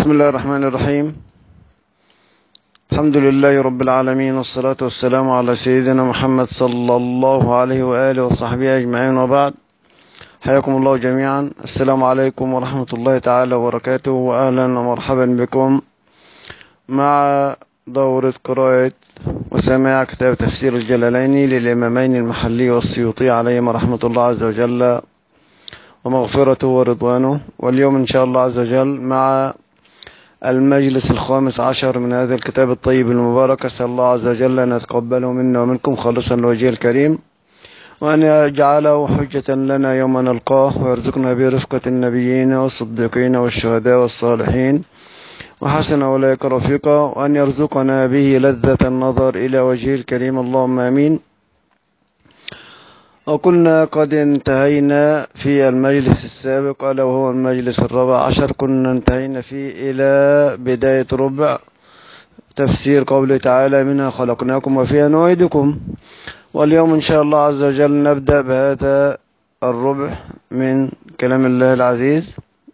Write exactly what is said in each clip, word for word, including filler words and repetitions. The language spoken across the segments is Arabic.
بسم الله الرحمن الرحيم. الحمد لله رب العالمين، والصلاة والسلام على سيدنا محمد صلى الله عليه وآله وصحبه أجمعين، وبعد. حياكم الله جميعا. السلام عليكم ورحمة الله تعالى وبركاته، وأهلا ومرحبا بكم مع دورة قراءة وسماع كتاب تفسير الجلالين للإمامين المحلي والسيوطي عليهما رحمة الله عز وجل ومغفرته ورضوانه. واليوم إن شاء الله عز وجل مع المجلس الخامس عشر من هذا الكتاب الطيب المبارك. أسأل الله عز وجل أن يتقبله منا ومنكم خالصا لوجهه الكريم، وأن يجعله حجة لنا يوم نلقاه، ويرزقنا برفقة النبيين والصديقين والشهداء والصالحين وحسن أولئك رفيقا، وأن يرزقنا به لذة النظر إلى وجهه الكريم، اللهم آمين. وكنا قد انتهينا في المجلس السابق ألا وهو المجلس الرابع عشر، كنا انتهينا فيه إلى بداية ربع تفسير قوله تعالى: منها خلقناكم وفيها نعيدكم. واليوم إن شاء الله عز وجل نبدأ بهذا الربع من كلام الله العزيز.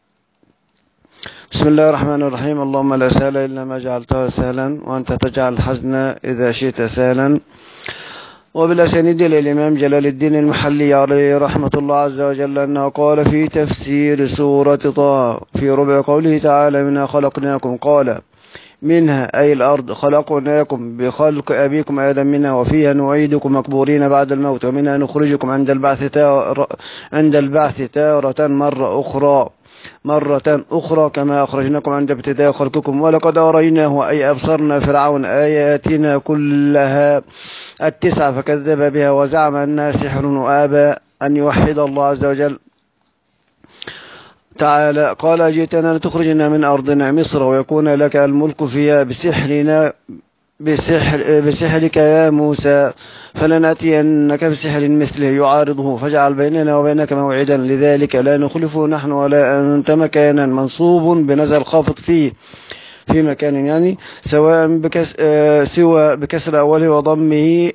بسم الله الرحمن الرحيم. اللهم لا سهل إلا ما جعلته سهلا، وأنت تجعل الحزن إذا شئت سهلا. وبالأسانيد للإمام جلال الدين المحلي عليه رحمة الله عز وجل أنه قال في تفسير سورة طه في ربع قوله تعالى: منها خلقناكم، قال: منها أي الأرض خلقناكم بخلق أبيكم آدم منها، وفيها نعيدكم مقبورين بعد الموت، ومنها نخرجكم عند البعث تارة عند البعث تارة مرة أخرى مرة أخرى كما أخرجناكم عند ابتداء خلقكم. ولقد أريناه أي أبصرنا فرعون آياتنا كلها التسعة فكذب بها وزعم أنها سحر، وآبى أن يوحد الله عز وجل تعالى. قال: جئتنا لتخرجنا من أرضنا مصر ويكون لك الملك فيها بسحرنا بسحر بسحرك يا موسى، فلنأتينك بسحر مثله يعارضه، فاجعل بيننا وبينك موعدا، لذلك لا نخلفه نحن ولا أنت مكانا. منصوب بنزل خافض فيه في مكان، يعني سواء بكس آه سوى بكسر أوله وضمه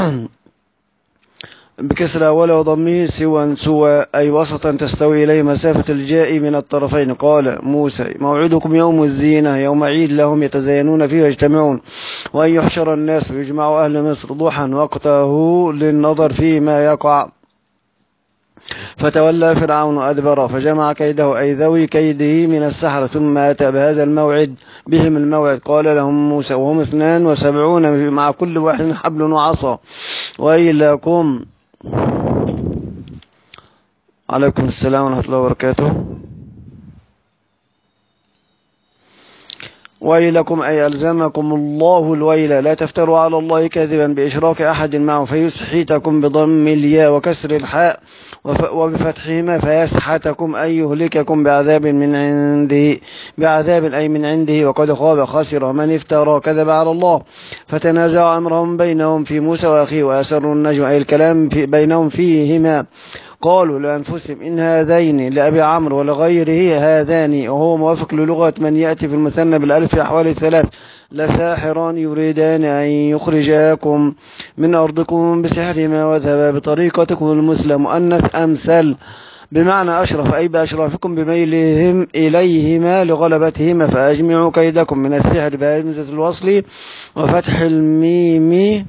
بكسر أوله وضمه سوى سوى أي وسطا تستوي إليه مسافة الجاء من الطرفين. قال موسى: موعدكم يوم الزينة، يوم عيد لهم يتزينون فيه ويجتمعون، وأن يحشر الناس ويجمع أهل مصر ضحى وقته للنظر فيما يقع. فتولى فرعون أدبر فجمع كيده أي ذوي كيده من السحرة، ثم أتى بهذا الموعد بهم الموعد. قال لهم موسى وهم اثنان وسبعون مع كل واحد حبل وعصا: وإلىكم عليكم السلام ورحمة الله وبركاته. ويلكم أي ألزمكم الله الويل، لا تفتروا على الله كذبا بإشراك أحد معه، فيسحتكم بضم الياء وكسر الحاء وبفتحهما، فيسحتكم أي يهلككم بعذاب من عنده بعذاب أي من عنده. وقد خاب خسر من افترى كذب على الله. فتنازعوا أمرهم بينهم في موسى وأخيه، وأسروا النجوى أي الكلام في بينهم فيهما. قالوا لأنفسهم إن هذين لأبي عمرو ولغيره هذان، وهو موافق للغة من يأتي في المثنى بالألف في أحوال الثلاث، لساحران يريدان أن يخرجاكم من أرضكم بسحرهما وذهبا بطريقتكم المثلى. مؤنث أمثل بمعنى أشرف أي بأشرافكم بميلهم إليهما لغلبتهما. فأجمعوا كيدكم من السحر بهمزة الوصل وفتح الميم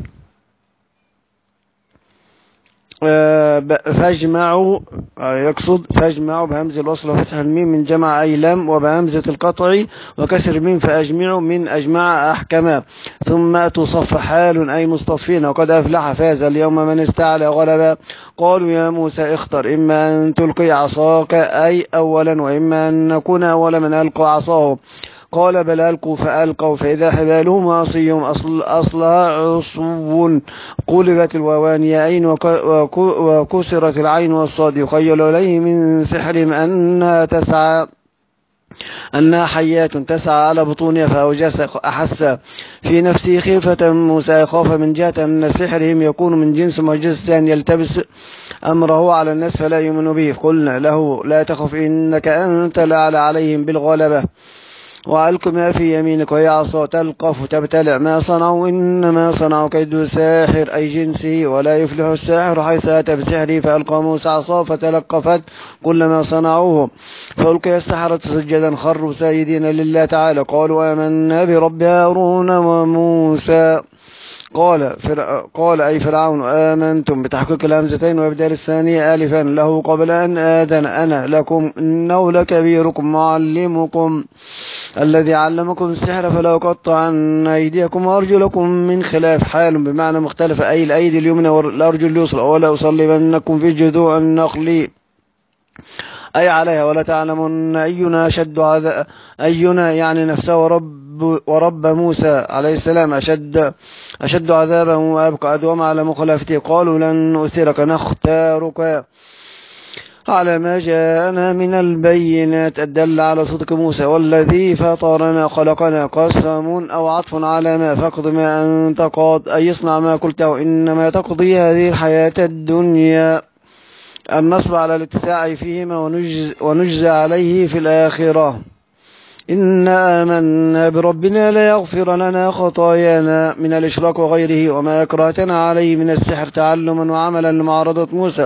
فاجمعوا يقصد فاجمعوا بهمز الوصل وفتح الميم من جمع أي لم، وبهمزة القطع وكسر الميم فأجمعوا من أجمع أحكما. ثم تصف حال أي مصطفين. وقد أفلح فاز اليوم من استعلى غلبا. قالوا يا موسى اختر، إما أن تلقي عصاك أي أولا، وإما أن نكون أول من ألقى عصاه. قال بل ألقوا فألقوا فإذا حبالهم وعصيهم أصل أصلها عصو. قلبت الواوان ياءين وكسرت العين والصاد. يخيل إليه من سحرهم أنها تسعى أنها حيات تسعى على بطونها، فأوجس أحس في نفسه خيفة موسى، يخاف من جهة أن سحرهم يكون من جنس معجزة أن يلتبس أمره على الناس فلا يؤمن به. قلنا له لا تخف إنك أنت الأعلى عليهم بالغلبة. وألق ما في يمينك وهي عصا تلقف تبتلع ما صنعوا إنما صنعوا كيد ساحر أي جنسه ولا يفلح الساحر حيث أتى بسحره فألقى موسى عصاه فتلقفت كل ما صنعوه فألقي السحرة سجدا خروا ساجدين لله تعالى قالوا آمنا برب هارون وموسى قال فرع... قال أي فرعون آمنتم بتحقيق الهمزتين وإبدال الثانية آلفا له قبل أن آذن أنا لكم إنه لكبيركم معلمكم الذي علمكم السحر فلا أقطعن أيديكم وأرجلكم من خلاف حال بمعنى مختلف أي الأيدي اليمنى والأرجل اليسرى ولا أصلبنكم في جذوع النخل أي عليها ولا تعلمون أينا أشد عذاب أينا يعني نفسه ورب ورب موسى عليه السلام أشد أشد عذابا وأبقى أدوم على مخالفته قالوا لن نؤثرك نختارك على ما جاءنا من البينات الدل على صدق موسى والذي فطرنا خلقنا قسم أو عطف على ما فاقض ما أنت قاض أي اصنع ما قلته إنما تقضي هذه الحياة الدنيا النصب على الاتساع فيهما ونجز, ونجزى عليه في الآخرة إنا آمنا بربنا ليغفر لنا خطايانا من الإشراك وغيره وما أكرهتنا عليه من السحر تعلما وعملا لمعارضة موسى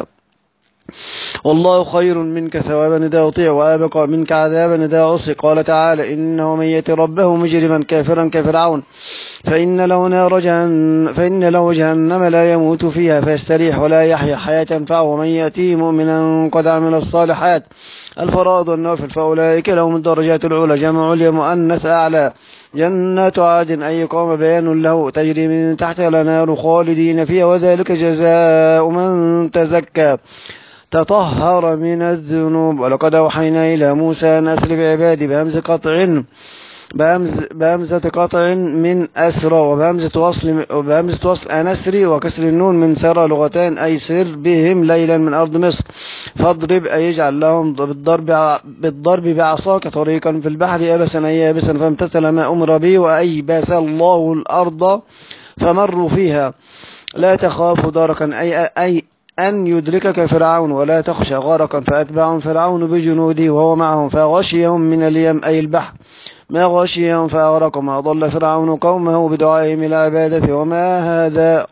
والله خير منك ثوابا إذا أطيع وأبقى منك عذابا إذا عصي قال تعالى إنه من يأت ربه مجرما كافرا كفرعون فإن له نار جهنم فإن له جهنم لا يموت فيها فيستريح ولا يحيا حياة تنفعه ومن يأتيه مؤمنا قد عمل الصالحات الفرائض والنوافل فأولئك لهم الدرجات العلى جمع لمؤنث أعلى جنات عدن أي قام بيان له تجري من تحتها الأنهار خالدين فيها وذلك جزاء من تزكى تطهر من الذنوب ولقد أوحينا إلى موسى أن أسر بعبادي بهمز قطع بهمز بهمزة قطع من أسرى وبهمزة وصل وبهمزة وصل أنسري وكسر النون من سرى لغتان أي سر بهم ليلا من أرض مصر فاضرب أي يجعل لهم بالضرب بالضرب بعصاك طريقا في البحر يبسا أي يابسا فامتثل ما أمر به وأيبس الله الأرض فمروا فيها لا تخاف دركا أي أي أن يدركك فرعون ولا تخشى غرقا فأتبعهم فرعون بجنوده وهو معهم فغشيهم من اليم أي البحر ما غشيهم فأغرقهم أضل فرعون قومه بدعائهم إلى عبادته وما هذا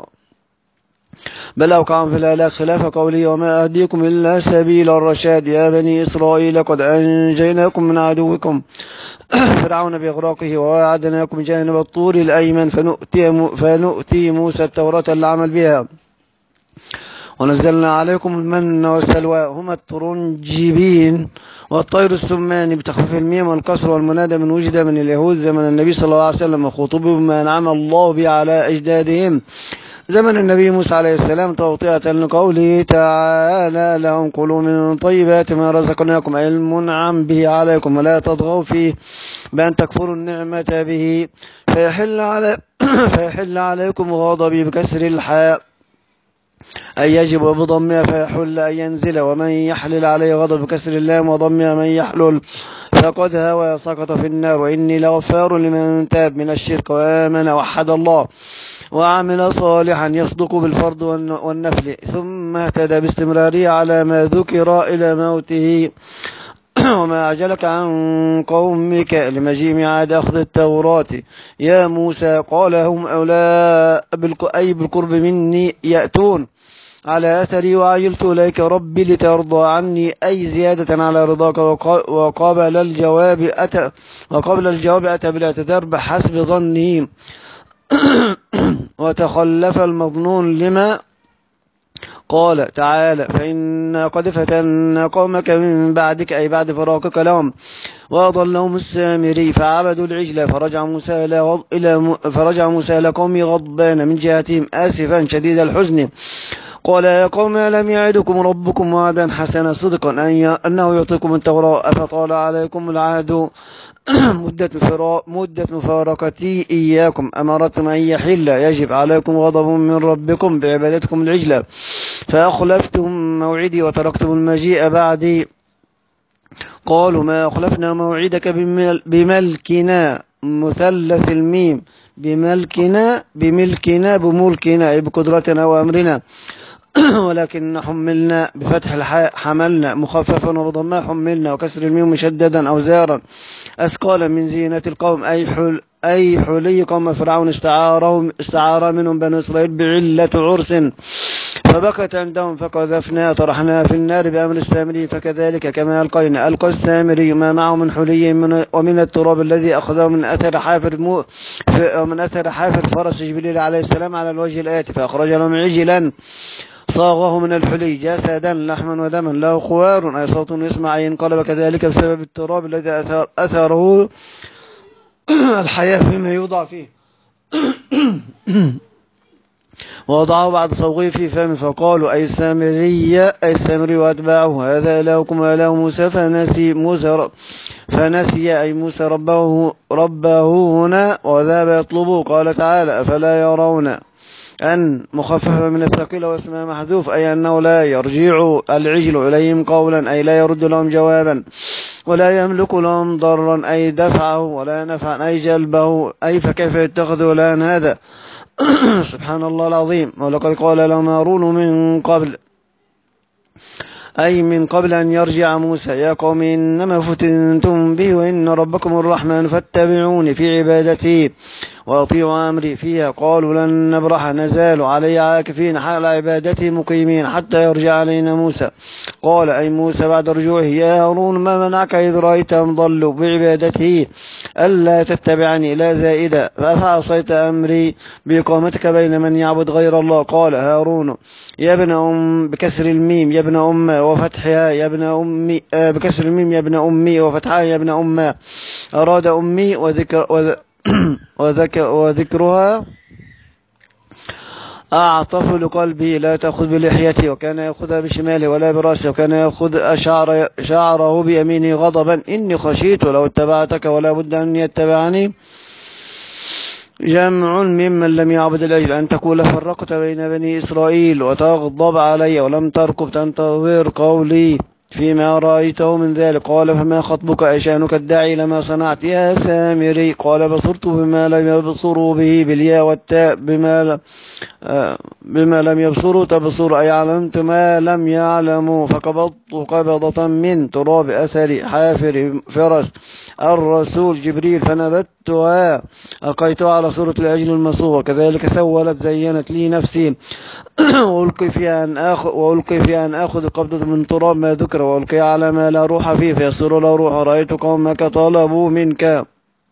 بل أوقعهم في الهلاك خلاف قوله وما أهديكم إلا سبيل الرشاد يا بني إسرائيل قد أنجيناكم من عدوكم فرعون بإغراقه ووعدناكم جانب الطور الأيمن فنؤتي, فنؤتي موسى التوراة العمل بها ونزلنا عليكم المن والسلوى هما الترنجبين والطير السمان بتخفيف الميم والكسر والمنادى من وجد من اليهود زمن النبي صلى الله عليه وسلم وخطبوا بما أنعم الله به على أجدادهم زمن النبي موسى عليه السلام توطئة لقوله تعالى لهم كلوا من طيبات ما رزقناكم أي المنعم به عليكم ولا تطغوا فيه بأن تكفروا النعمة به فيحل, علي فيحل عليكم غضبي بكسر الحاء أي يجب بضمها فيحل أن ينزل ومن يحلل عليه غضب بكسر اللام وضمها من يحلل فقد هوى سقط في النار وإني لغفار لمن تاب من الشرك وآمن وحد الله وعمل صالحا يصدق بالفرض والنفل ثم اهتدى باستمراره على ما ذكر إلى موته وما أعجلك عن قومك لمجيء ميعاد أخذ التوراة يا موسى قال هم أولاء أي بالقرب مني يأتون على أثري وعجلت إليك ربي لترضى عني أي زيادة على رضاك وقبل الجواب أتى وقبل الجواب أتى بالاعتذار بحسب ظنه وتخلف المظنون لما قال تعالى فإنا قد فتنا قومك من بعدك أي بعد فراقك لهم وأضلهم السامري فعبدوا العجل فرجع موسى إلى فرجع موسى إلى قومه غضبان من جهتهم آسفا شديد الحزن قال يا قوم ألم يعدكم ربكم وعدا حسنا صدقا أن أنه يعطيكم التوراة أفطال عليكم العهد مدة, مدة مفارقتي إياكم أمرتم أن يحل يجب عليكم غضب من ربكم بعبادتكم العجلة فأخلفتم موعدي وتركتم المجيء بعدي قالوا ما أخلفنا موعدك بملكنا مثلث الميم بملكنا بملكنا بملكنا أي بقدرتنا وأمرنا ولكن حملنا بفتح الحاء حملنا مخففا وبضمها حملنا وكسر الميم مشددا أوزارا أثقالا من زينة القوم أي حل أي حلي قوم فرعون استعاره استعار منهم بنو إسرائيل بعلة عرس فبكت عندهم فقذفنا طرحنا في النار بأمر السامري فكذلك كما ألقينا ألقى السامري ما معه من حلي من ومن التراب الذي أخذه من أثر حافر مو من أثر حافر فرس جبريل عليه السلام على الوجه الآتي فأخرج لهم عجلا صاغه من الحلي جسدا لحما ودما له خوار أي صوت يسمع أي انقلب كذلك بسبب التراب الذي أثر أثره الحياة فيما يوضع فيه ووضعه بعد صوغه في فمه فقالوا أي السامري أي السامري وأتباعه هذا إلهكم وإله موسى فنسي موسى رب فنسي أي موسى ربه ربه هنا وذهب يطلبه قال تعالى أفلا يرون أن مخففة من الثقيل واسمها محذوف أي أنه لا يرجع العجل إليهم قولا أي لا يرد لهم جوابا ولا يملك لهم ضرا أي دفعه ولا نفعا أي جلبه أي فكيف يتخذ لان هذا سبحان الله العظيم ولقد قال لهم هارون من قبل أي من قبل أن يرجع موسى يا قوم إنما فتنتم به وإن ربكم الرحمن فاتبعوني في عبادته وأطيعوا أمري فيها قالوا لن نبرح نزال علي عاكفين حال عبادته مقيمين حتى يرجع علينا موسى قال أي موسى بعد رجوعه يا هارون ما منعك إذ رأيتهم ضلوا بعبادته ألا تتبعني لا زائدة فأفعصيت أمري بإقامتك بين من يعبد غير الله قال هارون يا ابن أم بكسر الميم يا ابن أم وفتحها يا ابن أمي آه بكسر الميم يا ابن أمي وفتحها يا ابن أمه أراد أمي وذكر وذ وذكر وذكرها أعطف لقلبي لا تأخذ بلحيتي وكان يأخذها بشماله ولا برأسه وكان يأخذ شعر شعره بيمينه غضبا إني خشيت لو اتبعتك ولا بد أن يتبعني جمع ممن لم يعبد العجل أن تقول فرقت بين بني إسرائيل وتغضب علي ولم تركب تنتظر قولي فيما رأيته من ذلك قال فما خطبك أي شأنك الداعي لما صنعت يا سامري قال بصرت بما لم يبصروا به بالياء والتاء بما, بما لم يبصروا تبصر أي علمت ما لم يعلموا فقبضت قبضة من تراب أثر حافر فرس الرسول جبريل فنبتها ألقيتها على صورة العجل المصور كذلك سولت زينت لي نفسي وألقي فيها أن آخذ وألقي فيها أن آخذ قبضة من تراب ما ذكر وألقي على ما لا روح فيه فيصير لا روح رأيت قومك طلبوا منك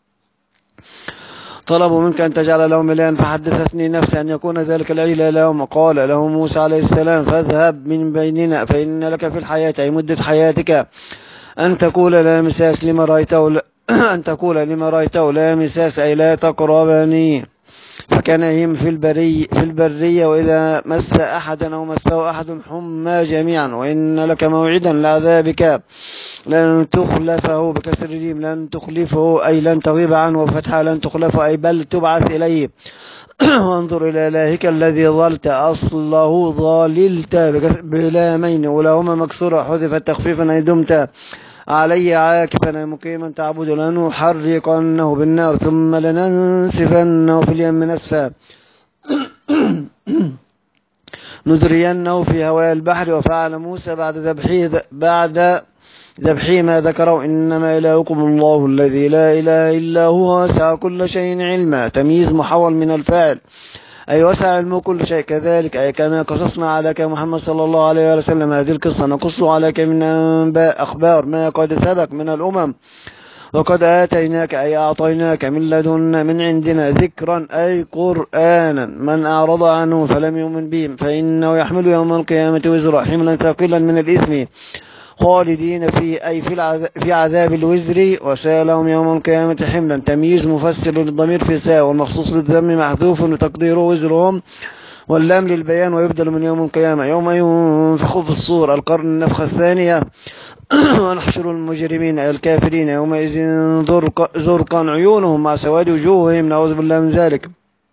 طلبوا منك أن تجعل لهم إلها فحدثتني نفسي أن يكون ذلك العجل لهم قال له موسى عليه السلام فاذهب من بيننا فإن لك في الحياة أي مدة حياتك أن تقول لا مساس لما رأيته أن تقول لما رأيته لا مساس أي لا تقربني فكان يهم في البري في البرية وإذا مس أحدا أو مسه أحد حمى جميعا وإن لك موعدا لعذابك لن تخلفه بكسر الجيم لن تخلفه أي لن تغيب عنه وفتحها لن تخلفه أي بل تبعث إليه وانظر إلى إلهك الذي ظلت أصله ظاللت بلامين ولهما مكسورة حذفت تخفيفا أي دمت علي عاكفا مقيما تعبد لنحرقنه بالنار ثم لننسفنه في اليم نسفا نذرينه في هواء البحر وفعل موسى بعد ذبحه بعد ذبحه ما ذكروا إنما إلهكم الله الذي لا إله إلا هو وسع كل شيء علما تمييز محول من الفاعل أي وسع علمه كل شيء كذلك أي كما قصصنا عليك محمد صلى الله عليه وسلم هذه القصة نقص عليك من أنباء أخبار ما قد سبق من الأمم وقد آتيناك أي أعطيناك من لدنا من عندنا ذكرا أي قرآنا من أعرض عنه فلم يؤمن به فإنه يحمل يوم القيامة وزرا حملا ثقيلا من الإثم خالدين فيه أي في, العذاب في عذاب الوزر وسالهم يوم القيامة حملا تمييز مفسر للضمير في ساء والمخصوص بالذم محذوف وتقديره وزرهم واللام للبيان ويبدل من يوم القيامة يوم ينفخ في الصور القرن النفخة الثانية ونحشر المجرمين أي الكافرين يومئذ زرقا عيونهم مع سواد وجوههم نعوذ بالله من ذلك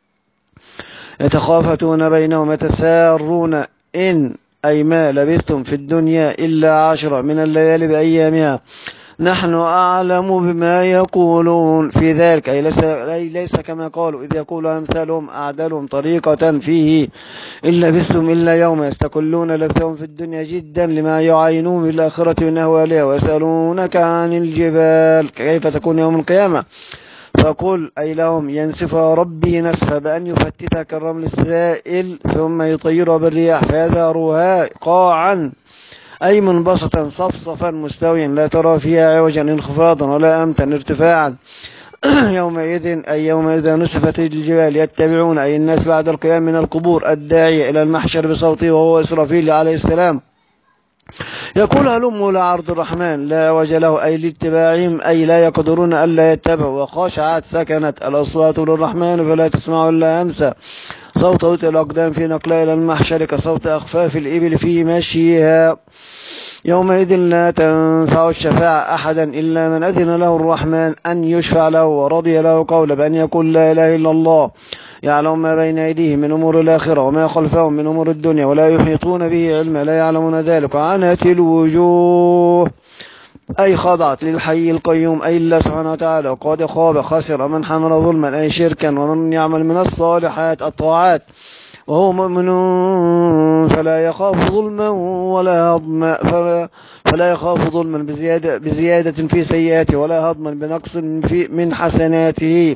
يتخافتون بينهم يتسارون إن أي ما لبثتم في الدنيا إلا عشرة من الليالي بأيامها نحن أعلم بما يقولون في ذلك، أي ليس, أي ليس كما قالوا إذ يقول أمثالهم أعدلهم طريقة فيه إن لبثتم إلا يوما يستقلون لبثهم في الدنيا جدا لما يعاينون بالآخرة من أهوالها ويسألونك عن الجبال كيف تكون يوم القيامة فقل أي لهم ينسفها ربي نسفا بأن يفتتها كالرمل السائل ثم يطيرها بالرياح فيذروها قاعا أي منبسطا صفصفا مستويا لا ترى فيها عوجا انخفاضا ولا أمتا ارتفاعا يومئذ أي يومئذ نسفت الجبال يتبعون أي الناس بعد القيام من القبور الداعية إلى المحشر بصوته وهو إسرافيل عليه السلام يقول هلموا لعرض الرحمن لا عوج له أي لاتباعهم أي لا يقدرون ألا يتبعوا وخشعت سكنت الأصوات للرحمن فلا تسمع إلا همسا صوت وطئ الأقدام في نقلها إلى المحشر كصوت أخفاف الإبل في مشيها يومئذ لا تنفع الشفاعة أحدا إلا من أذن له الرحمن أن يشفع له ورضي له قولا بأن يقول لا إله إلا الله يعلم ما بين أيديهم من أمور الآخرة وما خلفهم من أمور الدنيا ولا يحيطون به علما لا يعلمون ذلك عنت الوجوه أي خضعت للحي القيوم أي الله سبحانه وتعالى وقد خاب خسر من حمل ظلما أي شركا ومن يعمل من الصالحات الطاعات وهو مؤمن فلا يخاف ظلما ولا هضما فلا يخاف ظلما بزيادة, بزيادة في سيئاته ولا هضما بنقص في من حسناته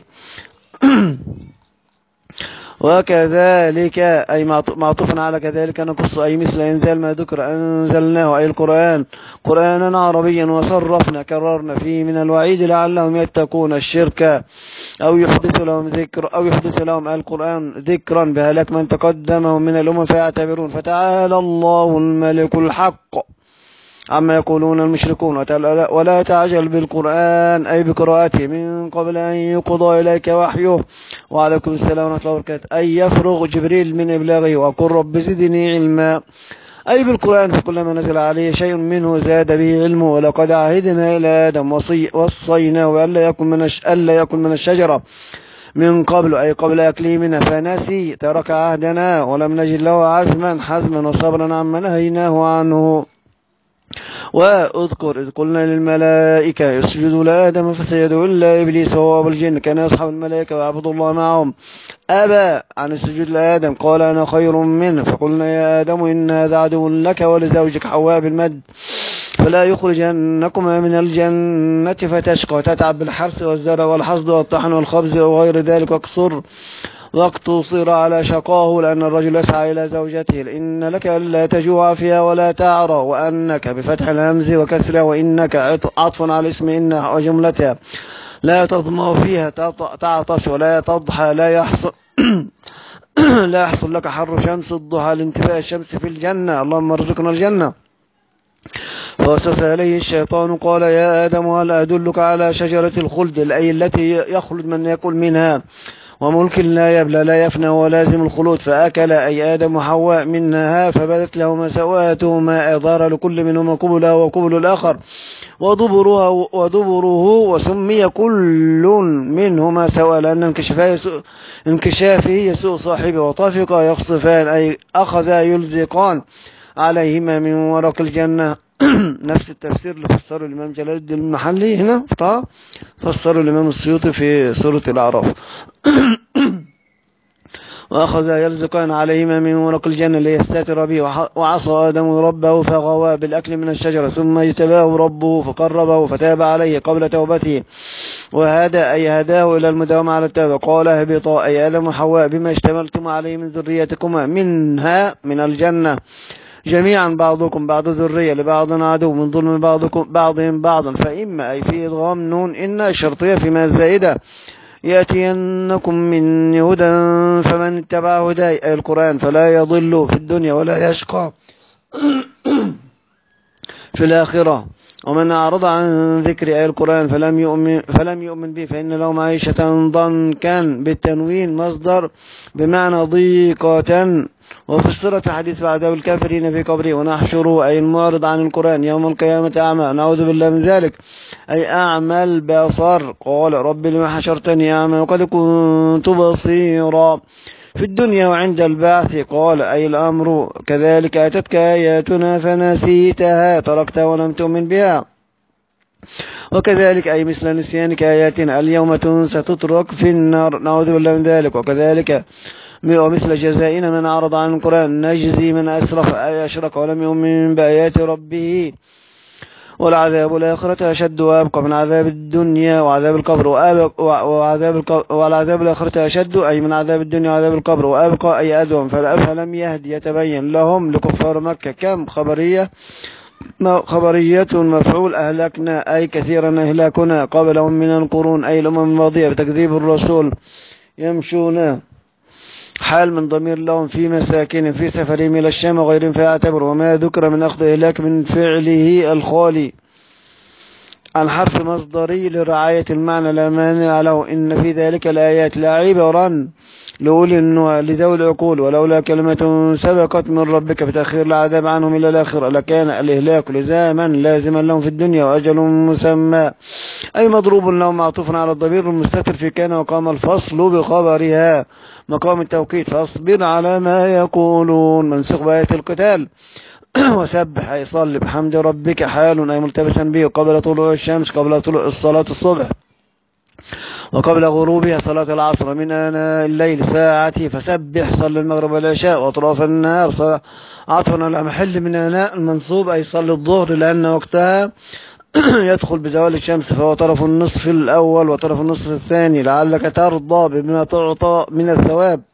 وكذلك أي معطوفا على كذلك نقص أي مثل إنزال ما ذكر أنزلناه أي القرآن قرآنا عربيا وصرفنا كررنا فيه من الوعيد لعلهم يتقون الشرك أو يحدث لهم ذكر أو يحدث لهم القرآن ذكرا بهلاك من تقدمهم من الأمم فيعتبرون فتعالى الله الملك الحق عما يقولون المشركون ولا تعجل بالقرآن أي بقراءته من قبل أن يقضى إليك وحيه وعليكم السلام ورحمة الله وبركاته أي يفرغ جبريل من إبلاغه وقل رب زدني علما أي بالقرآن فكلما نزل عليه شيء منه زاد به علمه ولقد عهدنا إلى آدم وصيناه ألا يكن من ألا يكن من الشجرة من قبل أي قبل أكله منها فنسي ترك عهدنا ولم نجد له عزما حزما وصبرا عما نهيناه عنه واذكر إذ قلنا للملائكة يسجدوا لآدم فسجدوا إلا إبليس وهو أبو الجن كان يصحب الملائكة ويعبدوا الله معهم أبى عن السجود لآدم قال أنا خير منه فقلنا يا آدم إن هذا عدو لك ولزوجك حواء بالمد فلا يخرجنكما من الجنة فتشقى وتتعب بالحرث والزرع والحصد والطحن والخبز وغير ذلك واقصر واقتصر على شقاه لأن الرجل يسعى إلى زوجته إن لك ألا تجوع فيها ولا تعرى وأنك بفتح الهمز وكسرها وإنك عطف على اسم إن وجملتها لا تظمأ فيها تعطش ولا تضحى لا يحصل لا يحصل لك حر شمس الضحى لانتفاء الشمس في الجنة اللهم ارزقنا الجنة فوسوس إليه الشيطان قال يا آدم هل أدلك على شجرة الخلد أي التي يخلد من يأكل منها وملك لا يبلى لا يفنى ولازم الخلود فأكل أي آدم وحواء منها فبدت لهما سواتهما ظهر لكل منهما قبلها وقبل الآخر ودبرها ودبره وسمي كل منهما سواء لأن انكشافه يسوء صاحبه وطفقا يخصفان أي أخذا يلزقان عليهما من ورق الجنة نفس التفسير اللي فسره الإمام جلال الدين المحلي هنا طه فسره الإمام السيوطي في سورة الأعراف وأخذ يلزقان عليهما من ورق الجنة ليستتر به وعصى آدم ربه فغوى بالأكل من الشجرة ثم اجتباه ربه فقربه فتاب عليه قبل توبته وهذا أي هداه إلى المداومة على التوبة قال اهبطا أي آدم وحواء بما اشتملتم عليه من ذريتكما منها من الجنة جميعا بعضكم بعض ذرية لبعض عدو من ظلم بعضكم بعضهم بعضا فإما أي في إدغام نون إن الشرطية فيما الزائدة يأتينكم من هدى فمن اتبع هداي أي القرآن فلا يضل في الدنيا ولا يشقى في الآخرة ومن أعرض عن ذكر أي القرآن فلم يؤمن, فلم يؤمن به فإن له معيشة ضنكا بالتنوين مصدر بمعنى ضيقة وفسرت في حديث عذاب الكافرين في قبره ونحشره أي المعرض عن القرآن يوم القيامة أعمى نعوذ بالله من ذلك أي أعمى البصر قال رب لما حشرتني أعمى وقد كنت بصيرا في الدنيا وعند البعث قال أي الأمر كذلك أتتك آياتنا فنسيتها تركتها ولم تؤمن بها وكذلك أي مثل نسيانك آياتنا اليوم تنسى تترك في النار، نعوذ بالله من ذلك. وكذلك ومثل جزائنا من أعرض عن القرآن نجزي من أسرف أي أشرك ولم يؤمن بآيات ربه، والعذاب الآخرة أشد وأبقى من عذاب الدنيا وعذاب القبر وعذاب القبر والعذاب الآخرة أشد أي من عذاب الدنيا وعذاب القبر وأبقى أي أدوم. فلم يهد يتبين لهم لكفار مكة كم خبرية خبرية مفعول أهلكنا أي كثيرا أهلاكنا قبلهم من القرون أي الأمم الماضية بتكذيب الرسول يمشون حال من ضمير لهم في مساكن في سفرهم إلى الشام وغيرهم فيعتبر. وما ذكر من أخذ إهلاك من فعله الخالي عن حرف مصدري لرعاية المعنى لا مانع له. إن في ذلك الآيات لعبرا لأولي النهى لذوي العقول، ولولا كلمة سبقت من ربك بتأخير العذاب عنهم إلى الآخرة لكان الإهلاك لزاما لازما لهم في الدنيا وأجل مسمى أي مضروب لهم معطوف على الضمير المستتر في كان، وقام الفصل بخبرها مقام التوكيد فاصبر على ما يقولون منسوخ بآية القتال. وسبح أي صل بحمد ربك حال أي ملتبسا به قبل طلوع الشمس قبل طلوع الصلاة الصبح وقبل غروبها صلاة العصر من آناء الليل ساعته فسبح صل المغرب والعشاء وأطراف النهار عطفا على محل من آناء المنصوب أي صل الظهر لأن وقتها يدخل بزوال الشمس فهو طرف النصف الأول وطرف النصف الثاني لعلك ترضى بما تعطى من الثواب.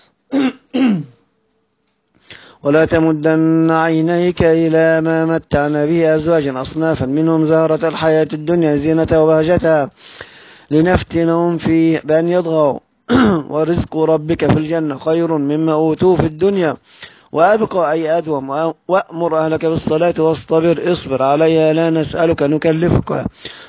ولا تمدن عينيك إلى ما متعنا به أزواجا أصنافا منهم زهرة الحياة الدنيا زينة وبهجتها لنفتنهم فيه بأن يطغوا ورزق ربك في الجنة خير مما أوتوا في الدنيا وأبقى أي أدوم. وأمر أهلك بالصلاة واصطبر اصبر عليها لا نسألك نكلفك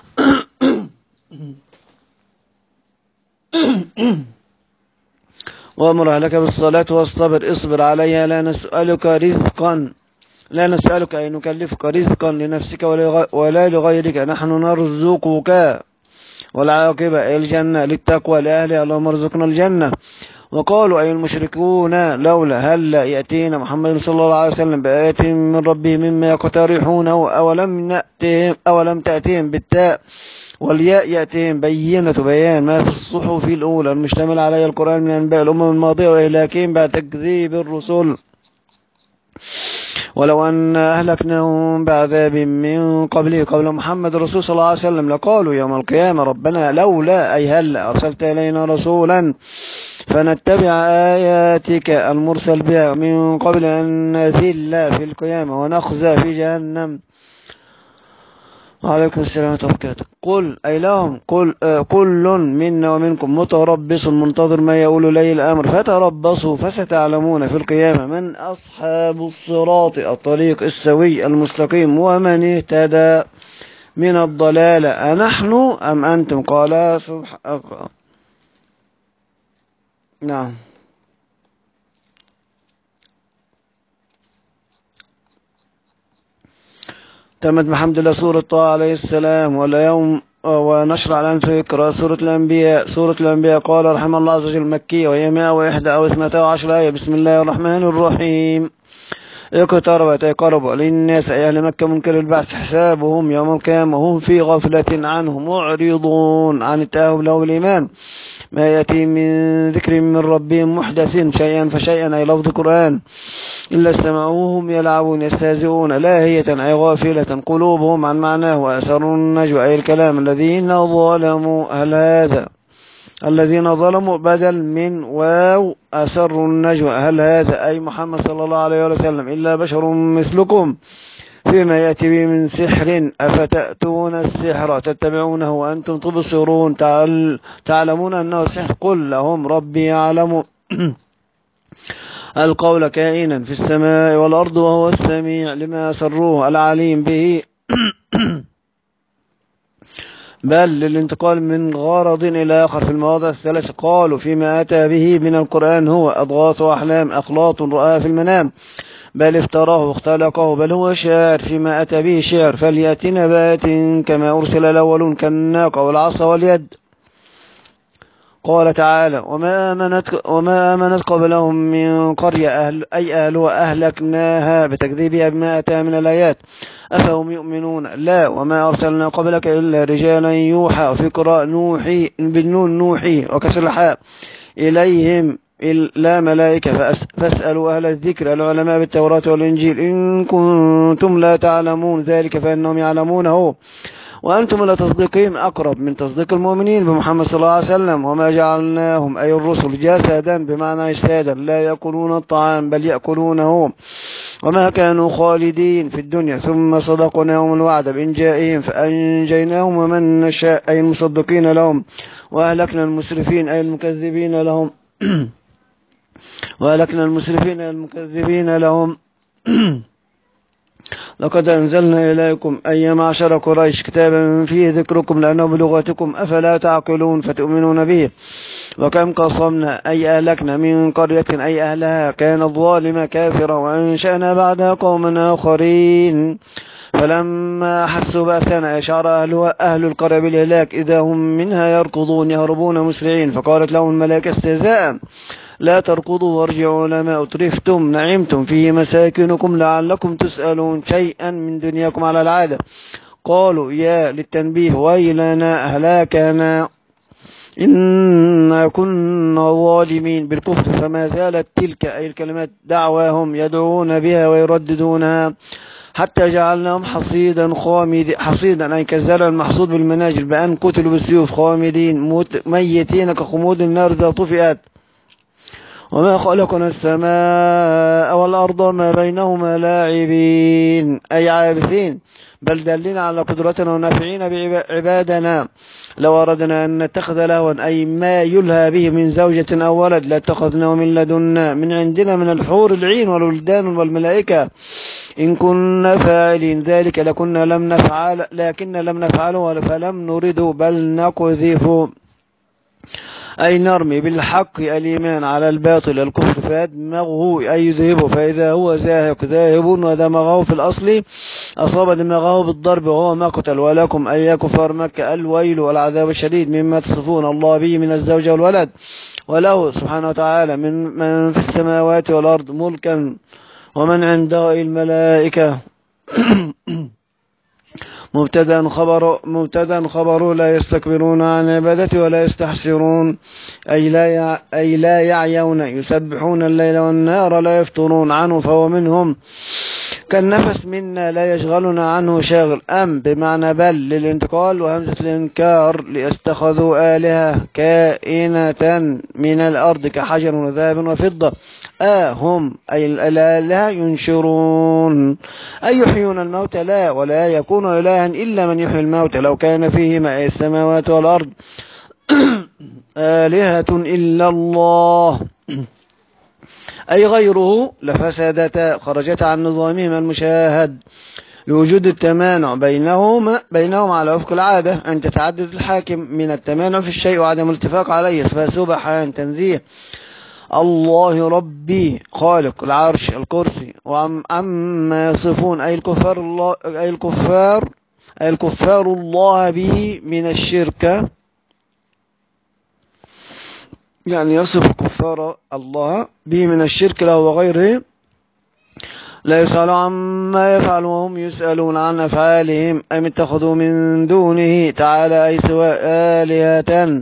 وأمر أهلك بالصلاة واصطبر اصبر عليها لا نسألك رزقا لا نسألك أي نكلفك رزقا لنفسك ولا لغيرك نحن نرزقك. والعاقبة أي الجنة للتقوى لأهلها اللهم ارزقنا الجنة. وقالوا أي المشركون لولا هل يأتينا محمد صلى الله عليه وسلم بآية من ربه مما يقترحونه أولم نأتهم أولم تأتيهم بالتاء والياء يأتيهم بينة بيان ما في الصحف الأولى المشتمل عليها القرآن من أنباء الأمم الماضية وإهلاكهم بعد تكذيب الرسل. ولو أن أهلكناهم بعذاب من قبله قبل محمد رسول صلى الله عليه وسلم لقالوا يوم القيامة ربنا لولا أي هل أرسلت إلينا رسولا فنتبع آياتك المرسل بها من قبل أن نذل في القيامة ونخزى في جهنم. وعليكم السلام ورحمة الله وبركاته. قل أي لهم قل آه كل منا ومنكم متربص منتظر ما يقول لي الأمر فتربصوا فستعلمون في القيامة من أصحاب الصراط الطريق السوي المستقيم ومن اهتدى من الضلالة أنحن أم أنتم قال سبحانه. نعم. تمت بحمد الله سورة طه عليه السلام. ولا يوم ونشرع الآن في إقراء سورة الأنبياء. سورة الأنبياء قال رحمه الله عز وجل مكية وهي مائة وإحدى أو اثنتا وعشر آية. بسم الله الرحمن الرحيم. اقتربت أي قرب للناس أي أهل مكة منكر البعث حسابهم يوم القيامة وهم في غفلة عنه معرضون عن التأهب له الإيمان ما يأتي من ذكر من ربهم محدث شيئا فشيئا أي لفظ قرآن إلا استمعوهم يلعبون يستهزئون لاهية أي غافلة قلوبهم عن معناه وأسروا النجوى أي الكلام الذين ظلموا. هل هذا الذين ظلموا بدل من واو أسروا النجوى هل هذا أي محمد صلى الله عليه وسلم إلا بشر مثلكم فيما يأتي به من سحر أفتأتون السحر تتبعونه وأنتم تبصرون تعلمون أنه سحر قل لهم ربي يعلم القول كائنا في السماء والأرض وهو السميع لما أسروه العليم به بل للانتقال من غرض إلى آخر في المواضع الثلاثة. قالوا فيما أتى به من القرآن هو أضغاث وأحلام أخلاط رآها في المنام بل افتراه واختلقه بل هو شاعر فيما أتى به شعر فليأتنا بآية كما أرسل الأولون كالناقة والعصا واليد. قال تعالى وما آمنت, وما آمنت قبلهم من قرية أهل أي أهلها أهلكناها بتكذيبها بما أتى من الآيات أفهم يؤمنون لا وما أرسلنا قبلك إلا رجالا يوحى وفي قراءة نوحي بالنون نوحي وكسر الحاء إليهم لا ملائكة فاسألوا أهل الذكر العلماء بالتوراة والإنجيل إن كنتم لا تعلمون ذلك فإنهم يعلمونه وأنتم إلى تصديقهم أقرب من تصديق المؤمنين بمحمد صلى الله عليه وسلم وما جعلناهم أي الرسل جسدا بمعنى أجسادا لا يأكلون الطعام بل يأكلونه وما كانوا خالدين في الدنيا ثم صدقناهم الوعد بإنجائهم فأنجيناهم ومن نشاء أي المصدقين لهم وأهلكنا المسرفين أي المكذبين لهم وأهلكنا المسرفين أي المكذبين لهم لقد أنزلنا إليكم أي معشر قريش كتابا فيه ذكركم لأنه بلغتكم أفلا تعقلون فتؤمنون به وكم قصمنا أي أهلكنا من قرية أي أهلها كانت ظالمة كافرة وأنشأنا بعدها قوما آخرين فلما أحسوا بأسنا أشعر أهلها أهل القرية بالهلاك إذا هم منها يركضون يهربون مسرعين فقالت لهم الملائكة استهزاء لا تركضوا وارجعوا لما أترفتم نعمتم فيه مساكنكم لعلكم تسألون شيئا من دنياكم على العادة قالوا يا للتنبيه ويلنا هلاكنا إنا كنا ظالمين بالكفر فما زالت تلك أي الكلمات دعواهم يدعون بها ويرددونها حتى جعلناهم حصيدا خامد حصيدا أي كالزرع المحصود بالمناجل بأن قتلوا بالسيوف خامدين ميتين كخمود النار إذا طفئت وما خلقنا السماء والأرض ما بينهما لاعبين أي عابثين بل دلنا على قدرتنا ونافعين بعبادنا لو أردنا أن نتخذ لهوا أي ما يلهى به من زوجة أو ولد لاتخذناه من لدنا من عندنا من الحور العين والولدان والملائكة إن كنا فاعلين ذلك لكنا لم نفعل لكن لم نفعله فلم نرد بل نقذف أي نرمي بالحق الإيمان على الباطل الكفر فيدمغه أي يذهبه فإذا هو زاهق ذاهب ودمغه في الأصل أصاب دمغه بالضرب وهو مقتل ولكم أي كفار مكة الويل والعذاب الشديد مما تصفون الله به من الزوج والولد وله سبحانه وتعالى من من في السماوات والأرض ملكا ومن عنده الملائكة مبتدا خبر مبتدا خبر لا يستكبرون عن عبادته ولا يستحسرون أي لا يع... أي لا يعيون يسبحون الليل والنهار لا يفترون عنه فهو منهم كالنفس منا لا يشغلنا عنه شاغل أم بمعنى بل للانتقال وهمزة الإنكار ليستخذوا آلهة كائنة من الأرض كحجر وذهب وفضة آه هم أي الآلهة ينشرون أي يحيون الموت لا ولا يكون إلها إلا من يحيي الموت لو كان فيهما السماوات والأرض آلهة إلا الله أي غيره لفسدتا خرجتا عن نظامهما المشاهد لوجود التمانع بينهما بينهم على وفق العادة عند تعدد الحاكم من التمانع في الشيء وعدم الاتفاق عليه فسبحان تنزيه الله ربي خالق العرش الكرسي وعما يصفون أي الكفار الله أي الكفار أي الكفار الله به من الشرك يعني يصف الكفار الله به من الشرك له وغيره لا يسأل عما يفعل وهم يسألون عن أفعالهم أم اتخذوا من دونه تعالى أي سواء آلهة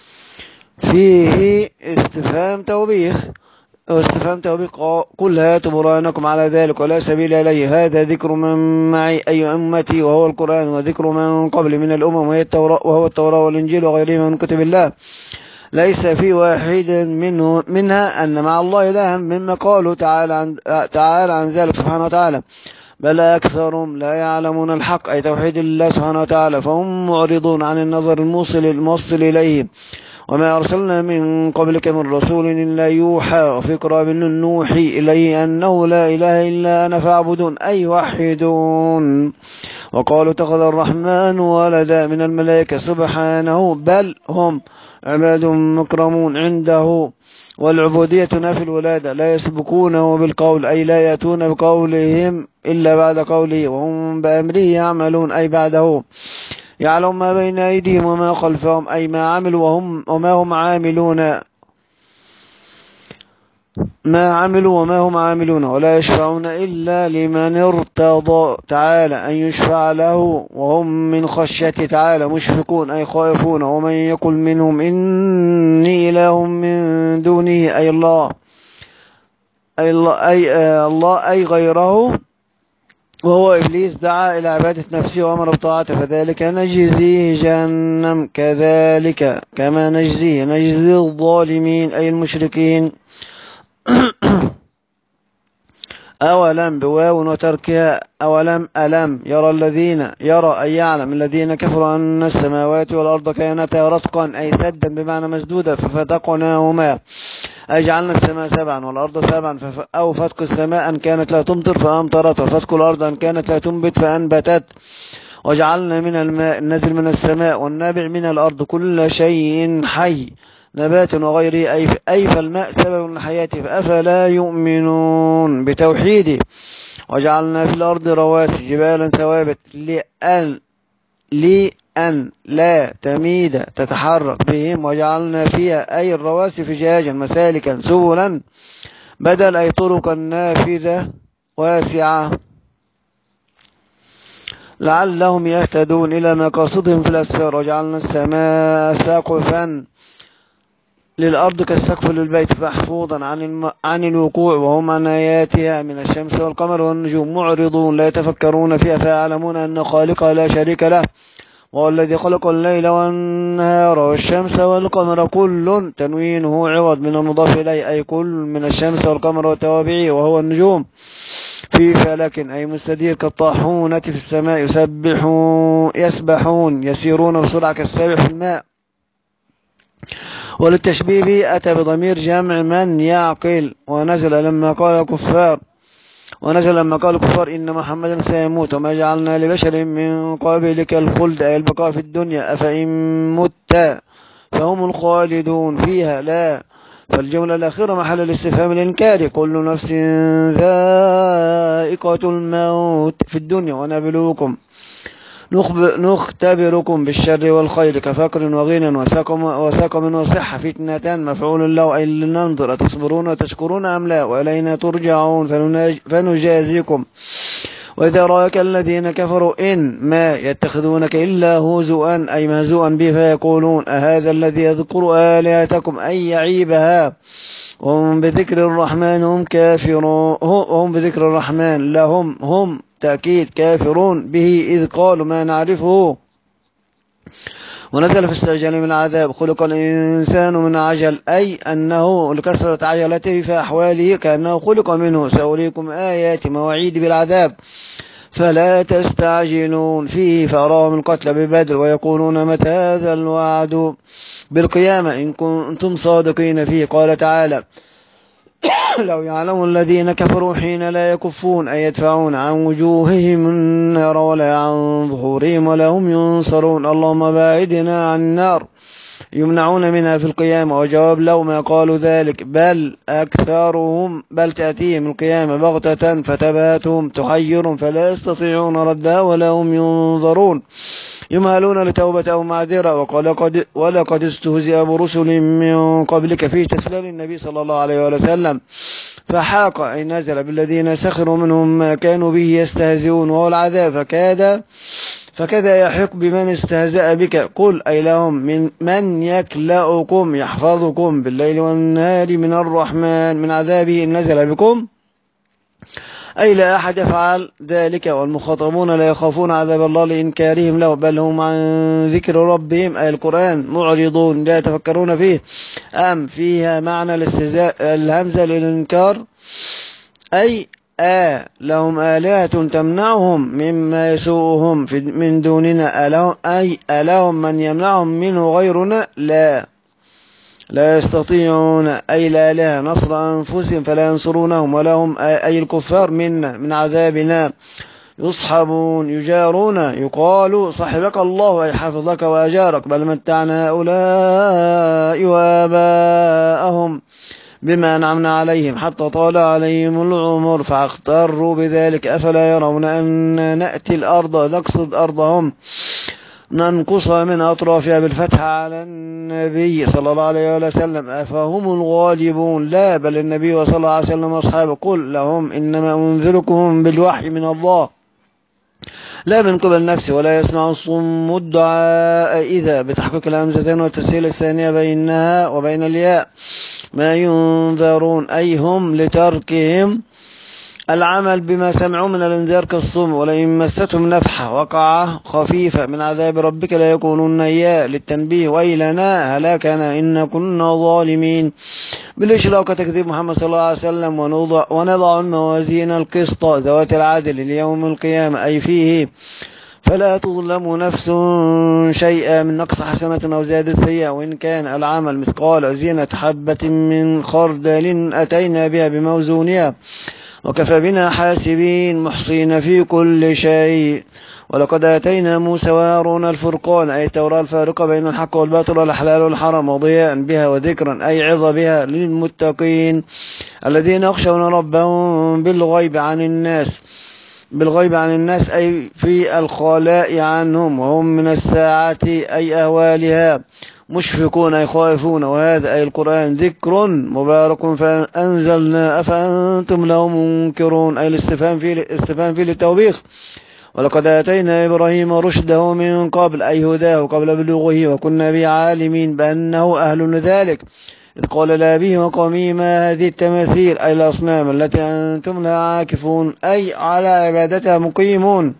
فيه استفهام توبيخ واستفهام توبيخ قل هاتوا برهانكم على ذلك ولا سبيل إليه هذا ذكر من معي أي أمتي وهو القرآن وذكر من قبل من الأمم وهي التوراة وهو التوراة والإنجيل وغيرهما من كتب الله ليس في واحد منه منها أن مع الله إلها مما قالوا تعالى عن, تعالى عن ذلك سبحانه وتعالى بل أكثرهم لا يعلمون الحق أي توحيد الله سبحانه وتعالى فهم معرضون عن النظر الموصل الموصل إليه وما أرسلنا من قبلك من رسول إلا يوحى وفي قراءة نوحي إليه أنه لا إله إلا أنا فاعبدون أي وحدون وقالوا اتخذ الرحمن ولدا من الملائكة سبحانه بل هم عباد مكرمون عنده والعبودية نافي الولادة لا يسبقونه بالقول أي لا يأتون بقولهم إلا بعد قوله وهم بأمره يعملون أي بعده يعلم ما بين أيديهم وما خلفهم، أي ما عملوا وهم وما هم عاملون ما عملوا وما هم عاملون، ولا يشفعون إلا لمن ارتضى تعالى أن يشفع له وهم من خشيته تعالى مشفقون أي خائفون. ومن يقل منهم إني إله من دونه أي الله أي الله أي, آه الله أي غيره وهو إبليس دعا إلى عبادة نفسه وأمر بطاعته، فذلك نجزيه جهنم كذلك كما نجزيه نجزي الظالمين أي المشركين. أولم بواو وتركها أولم ألم يرى الذين يرى أي يعلم الذين كفروا أن السماوات والأرض كانتا رتقا أي سدا بمعنى مسدودا ففتقناهما أي جعلنا السماء سبعا والأرض سبعا فف... أو فتق السماء أن كانت لا تمطر فأمطرت، وفتق الأرض أن كانت لا تنبت فأنبتت. وجعلنا من الماء النازل من السماء والنابع من الأرض كل شيء حي نبات وغيره أي, أي فالماء سبب الحياة فأفلا يؤمنون بتوحيده. وجعلنا في الأرض رواسي جبالا ثوابت لأن لأن لا تميد تتحرك بهم، وجعلنا فيها أي الرواسي فجاجا مسالكا سبلا بدل أي طرقا نافذة واسعة لعلهم يهتدون إلى مقاصدهم في الأسفار. وجعلنا السماء سقفا للأرض كالسقف للبيت محفوظا عن الم... عن الوقوع، وهم عن آياتها من الشمس والقمر والنجوم معرضون لا يتفكرون فيها فيعلمون أن خالقها لا شريك له، وهو الذي خلق الليل والنهار والشمس والقمر كل تنوينه عوض من المضاف إليه أي كل من الشمس والقمر وتوابعه، وهو النجوم في فلك أي مستدير كالطاحونة في السماء يسبحون يسبحون يسيرون بسرعة كالسابح في الماء. وللتشبيه به أتى بضمير جمع من يعقل. ونزل لما قال الكفار ونزل لما قال الكفار إن محمدا سيموت وما جعلنا لبشر من قبلك الخلد أي البقاء في الدنيا أفإن مت فهم الخالدون فيها لا، فالجملة الأخيرة محل الاستفهام الإنكاري كل نفس ذائقة الموت في الدنيا ونبلوكم نختبركم بالشر والخير كفقر وغنى وسقم, وسقم وصحة فتنة مفعول له أي لننظر أتصبرون وتشكرون أم لا وإلينا ترجعون فنجازيكم. وإذا رأك الذين كفروا إن ما يتخذونك إلا هزؤا أي مهزوءا به فيقولون أهذا الذي يذكر آلهتكم أي يعيبها وهم بذكر الرحمن هم كافرون هم بذكر الرحمن لهم هم تأكيد كافرون به إذ قالوا ما نعرفه. ونزل في استعجال من العذاب خلق الإنسان من عجل أي أنه لكثرة عجلته في أحواله كأنه خلق منه سأريكم آيات مواعيد بالعذاب فلا تستعجلون فيه فأراهم القتل ببدر ويقولون متى هذا الوعد بالقيامة إن كنتم صادقين فيه. قال تعالى لو يعلم الذين كفروا حين لا يكفون أي يدفعون عن وجوههم النار ولا عن ظهورهم ولا هم ينصرون اللهم باعدنا عن النار يمنعون منها في القيامة. وجواب لو ما قالوا ذلك بل أكثرهم بل تأتيهم القيامة بغتة فتباتهم تحيرهم فلا يستطيعون ردها ولا هم ينظرون يمهلون لتوبة أو معذرة. وقال ولقد استهزئ برسل من قبلك فيه تسليل النبي صلى الله عليه وسلم فحاق أي نزل بالذين سخروا منهم ما كانوا به يستهزئون وهو العذاب فكاد فكذا يحق بمن استهزأ بك قل أي لهم من, من يكلأكم يحفظكم بالليل والنهار من الرحمن من عذابه إن نزل بكم أي لا أحد يفعل ذلك. والمخاطبون لا يخافون عذاب الله لإنكارهم له بل هم عن ذكر ربهم أي القرآن معرضون لا يتفكرون فيه. أم فيها معنى الاستهزاء الهمزة للإنكار أي آ لهم آلهة تمنعهم مما يسوءهم من دوننا ألهم أي ألهم من يمنعهم منه غيرنا لا لا يستطيعون أي لا إله نصر أنفسهم فلا ينصرونهم ولهم أي الكفار منا من عذابنا يصحبون يجارون يقال صحبك الله أي حفظك وأجارك بل متعنا هؤلاء وآباءهم بما أنعمنا عليهم حتى طال عليهم العمر فاغتروا بذلك أفلا يرون أن نأتي الأرض نقصد أرضهم ننقصها من أطرافها بالفتح على النبي صلى الله عليه وسلم. أفهم الغالبون؟ لا، بل النبي صلى الله عليه وسلم وأصحابه. قل لهم إنما أنذركم بالوحي من الله لا من قبل نفسي، ولا يسمع الصم الدعاء إذا بتحقيق الهمزتين والتسهيل الثانية بينها وبين الياء. ما ينذرون أي هم لتركهم العمل بما سمعوا من الانذار كالصم. ولئن مستهم نفحة وقعة خفيفة من عذاب ربك لا يكونن إياه للتنبيه ويلنا هلاكنا إن كنا ظالمين بالإشراك وتكذيب محمد صلى الله عليه وسلم. ونضع, ونضع الموازين القسط ذوات العدل ليوم القيامة أي فيه فلا تظلم نفس شيئا من نقص حسنة أو زيادة سيئة، وإن كان العمل مثقال زينة حبة من خردل أتينا بها بموزونها وكفى بنا حاسبين محصين في كل شيء. ولقد آتينا موسى وهارون الفرقان أي التوراة الفارقة بين الحق والباطل والحلال والحرام وضياء بها وذكرا أي عظة بها للمتقين الذين يخشون ربهم بالغيب عن الناس بالغيب عن الناس أي في الخلاء عنهم، وهم من الساعة أي أهوالها مشفقون أي خائفون. وهذا أي القرآن ذكر مبارك فأنزلنا أفأنتم له منكرون أي الاستفهام فيه الاستفهام فيه للتوبيخ. ولقد آتينا إبراهيم رشده من قبل أي هداه قبل بلوغه وكنا به عالمين بأنه أهل لذلك إذ قال لأبيه وقومه ما هذه التماثيل أي الأصنام التي أنتم لها عاكفون أي على عبادتها مقيمون.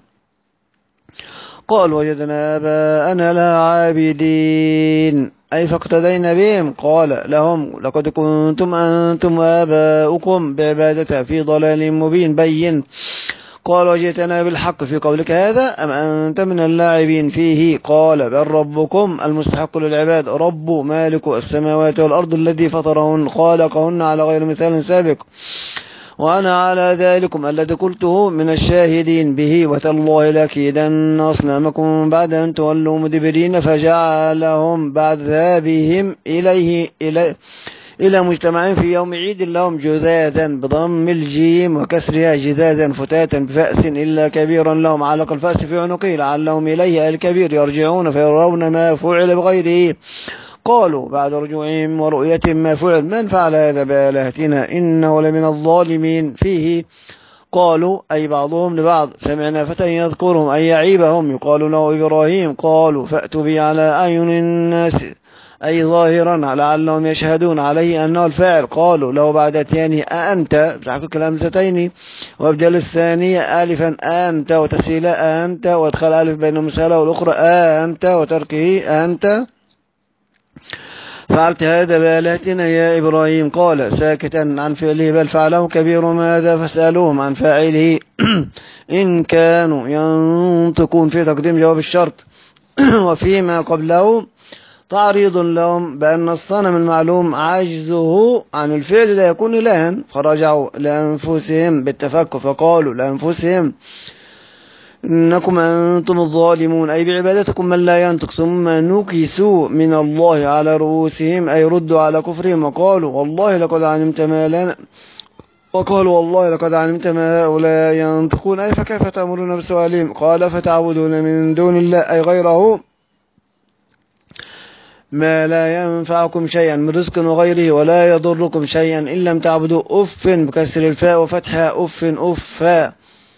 قال وجدنا آباءنا لها عابدين أي فاقتدينا بهم. قال لهم لقد كنتم أنتم وآباؤكم بعبادتها في ضلال مبين بين. قال وجئتنا بالحق في قولك هذا أم أنت من اللاعبين فيه؟ قال بل ربكم المستحق للعباد رب مالك السماوات والأرض الذي فطرهن خالقهن على غير مثال سابق وأنا على ذلكم الذي قلته من الشاهدين به. وتالله لأكيدن أصنامكم بعد أن تولوا مدبرين فجعلهم بعد ذهابهم إليه إليه إلى مجتمعين في يوم عيد لهم جذاذا بضم الجيم وكسرها جذاذا فتاتا بفأس إلا كبيرا لهم علق الفأس في عنقه لعلهم إليه الكبير يرجعون فيرون ما فعل بغيره. قالوا بعد رجوعهم ورؤيتهم ما فعل من فعل هذا بآلهتنا إنه لمن الظالمين فيه. قالوا أي بعضهم لبعض سمعنا فتى يذكرهم أي يعيبهم يقال له إبراهيم. قالوا فأتوا به على أعين الناس أي ظاهرا لعلهم يشهدون عليه أنه الفاعل. قالوا له بعد اتيانه أأنت بتحقيق الهمزتين وابدل الثانية ألفا أنت وتسهيل أنت وادخل ألف بين المسألة والأخرى أنت وتركه أنت فعلت هذا بآلهتنا يا إبراهيم. قال ساكتا عن فعله بل فعله كبير ماذا فاسألوهم عن فاعله إن كانوا ينطقون في تقديم جواب الشرط وفيما قبله تعريض لهم بأن الصنم المعلوم عجزه عن الفعل لا يكون إلها فرجعوا لأنفسهم بالتفكر فقالوا لأنفسهم إنكم أنتم الظالمون أي بعبادتكم من لا ينطق. ثم نكسوا من الله على رؤوسهم أي ردوا على كفرهم وقالوا والله لقد علمت ما لنا وقالوا والله لقد علمت ما هؤلاء ينطقون أي فكيف تأمرون بسؤالهم. قال فتعبدون من دون الله أي غيره ما لا ينفعكم شيئا من رزق وغيره ولا يضركم شيئا إن لم تعبدوا أف بكسر الفاء وفتحها أف أفا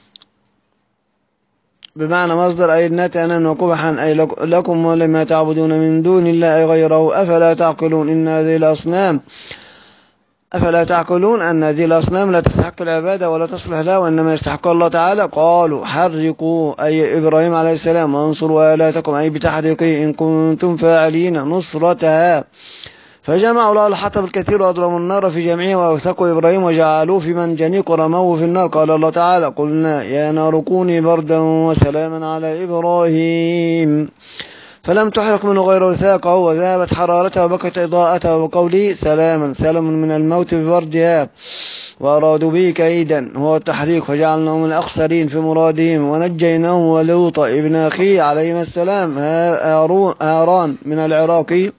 بمعنى مصدر أي نتنا وقبحا أي لكم ولما تعبدون من دون الله أي غيره أفلا تعقلون إن هذه الأصنام أفلا تعقلون أن هذه الأصنام لا تستحق العبادة ولا تصلح له وإنما يستحق الله تعالى. قالوا حرقوا أي إبراهيم عليه السلام وانصروا آلاتكم أي بتحريقه إن كنتم فاعلين نصرتها. فجمعوا له الحطب الكثير وأضرموا النار في جميعه وأوثقوا إبراهيم وجعلوه في منجنيق ورموه في النار. قال الله تعالى قلنا يا نار كوني بردا وسلاما على إبراهيم فلم تحرق منه غير وثاقه وذهبت حرارته وبقت إضاءته وقوله سلاما سلم من الموت ببردها وأرادوا به كيدا هو التحريق فجعلناهم من الأخسرين في مرادهم ونجيناه ولوط ابن أخيه عليهما السلام هاران من العراق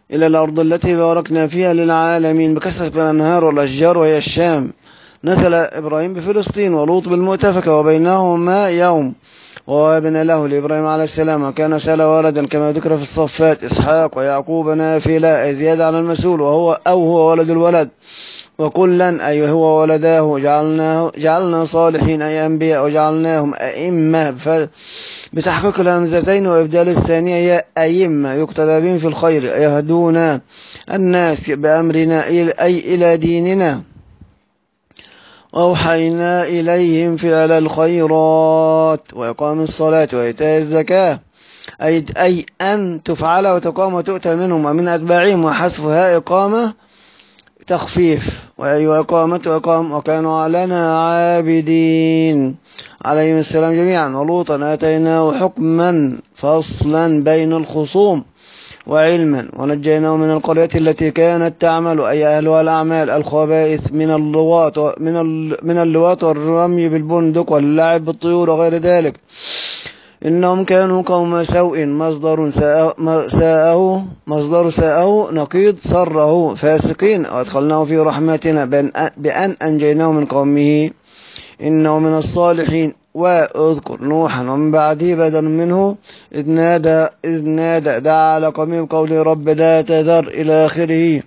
إلى الأرض التي باركنا فيها للعالمين بكثرة الأنهار والأشجار وهي الشام. نزل إبراهيم بفلسطين ولوط بالمؤتفكة وبينهما يوم. ووهبنا له لإبراهيم عليه السلام وكان سال ولدا كما ذكر في الصفات إسحاق ويعقوب نافلة أي زيادة على المسؤول وهو أو هو ولد الولد. وكلا أي هو ولداه جعلناه جعلنا صالحين أي أنبياء وجعلناهم أئمة بتحقيق الهمزتين وإبدال الثانية هي أئمة يقتدى بهم في الخير يهدون الناس بأمرنا أي إلى ديننا. وأوحينا إليهم فعل الخيرات وإقام الصلاة وإيتاء الزكاة أي, أي أن تفعل وتقام وتؤتى منهم ومن أتباعهم وحذفها إقامة تخفيف وأي إقامة وإقام وكانوا علينا عابدين عليهم السلام جميعا. ولوطا آتيناه حكما فصلا بين الخصوم وعلما ونجيناه من القرية التي كانت تعمل أي أهلها الأعمال الخبائث من اللواط من من اللواط والرمي بالبندق واللعب بالطيور وغير ذلك. إنهم كانوا قوم سوء مصدر ساءه مصدر ساءه نقيض سره فاسقين وادخلناه في رحمتنا بأن أنجيناه من قومه إنه من الصالحين. واذكر نوحا ومن بعده بدل منه إذ نادى إذ نادى دعا على قومه بقول رب لا تذر إلى آخره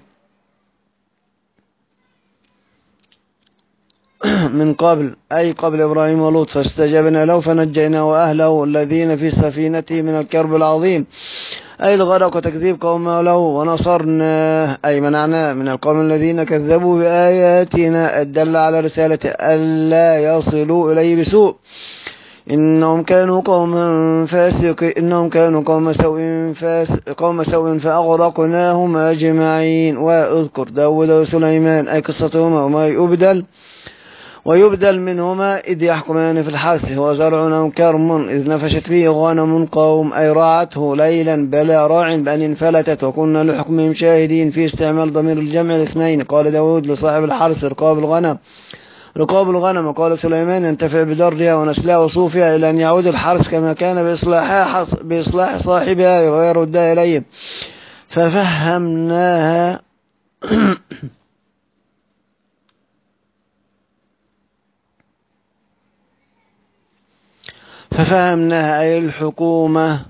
من قبل أي قبل إبراهيم ولوط فاستجبنا له فنجيناه وأهله الذين في سفينته من الكرب العظيم أي الغرق وتكذيب قومه له ونصرناه أي منعناه من القوم الذين كذبوا بآياتنا الدل على رسالة ألا يصلوا إليه بسوء. إنهم كانوا قوما فاسقين إنهم كانوا قوم سوء فاس قوم سوء فأغرقناهم أجمعين. واذكر داود وسليمان أي قصتهما وما يبدل ويبدل منهما إذ يحكمان في الحرث وزرع كرم إذ نفشت فيه غنم قوم أي راعته ليلا بلا راع بأن انفلتت وكنا لحكمهم شاهدين في استعمال ضمير الجمع الاثنين. قال داود لصاحب الحرث رقاب الغنم رقاب الغنم وقال سليمان ينتفع بدرها ونسلها وصوفها إلى أن يعود الحرث كما كان بإصلاحها بإصلاح صاحبها ويردها إليه ففهمناها ففهمناها أي الحكومة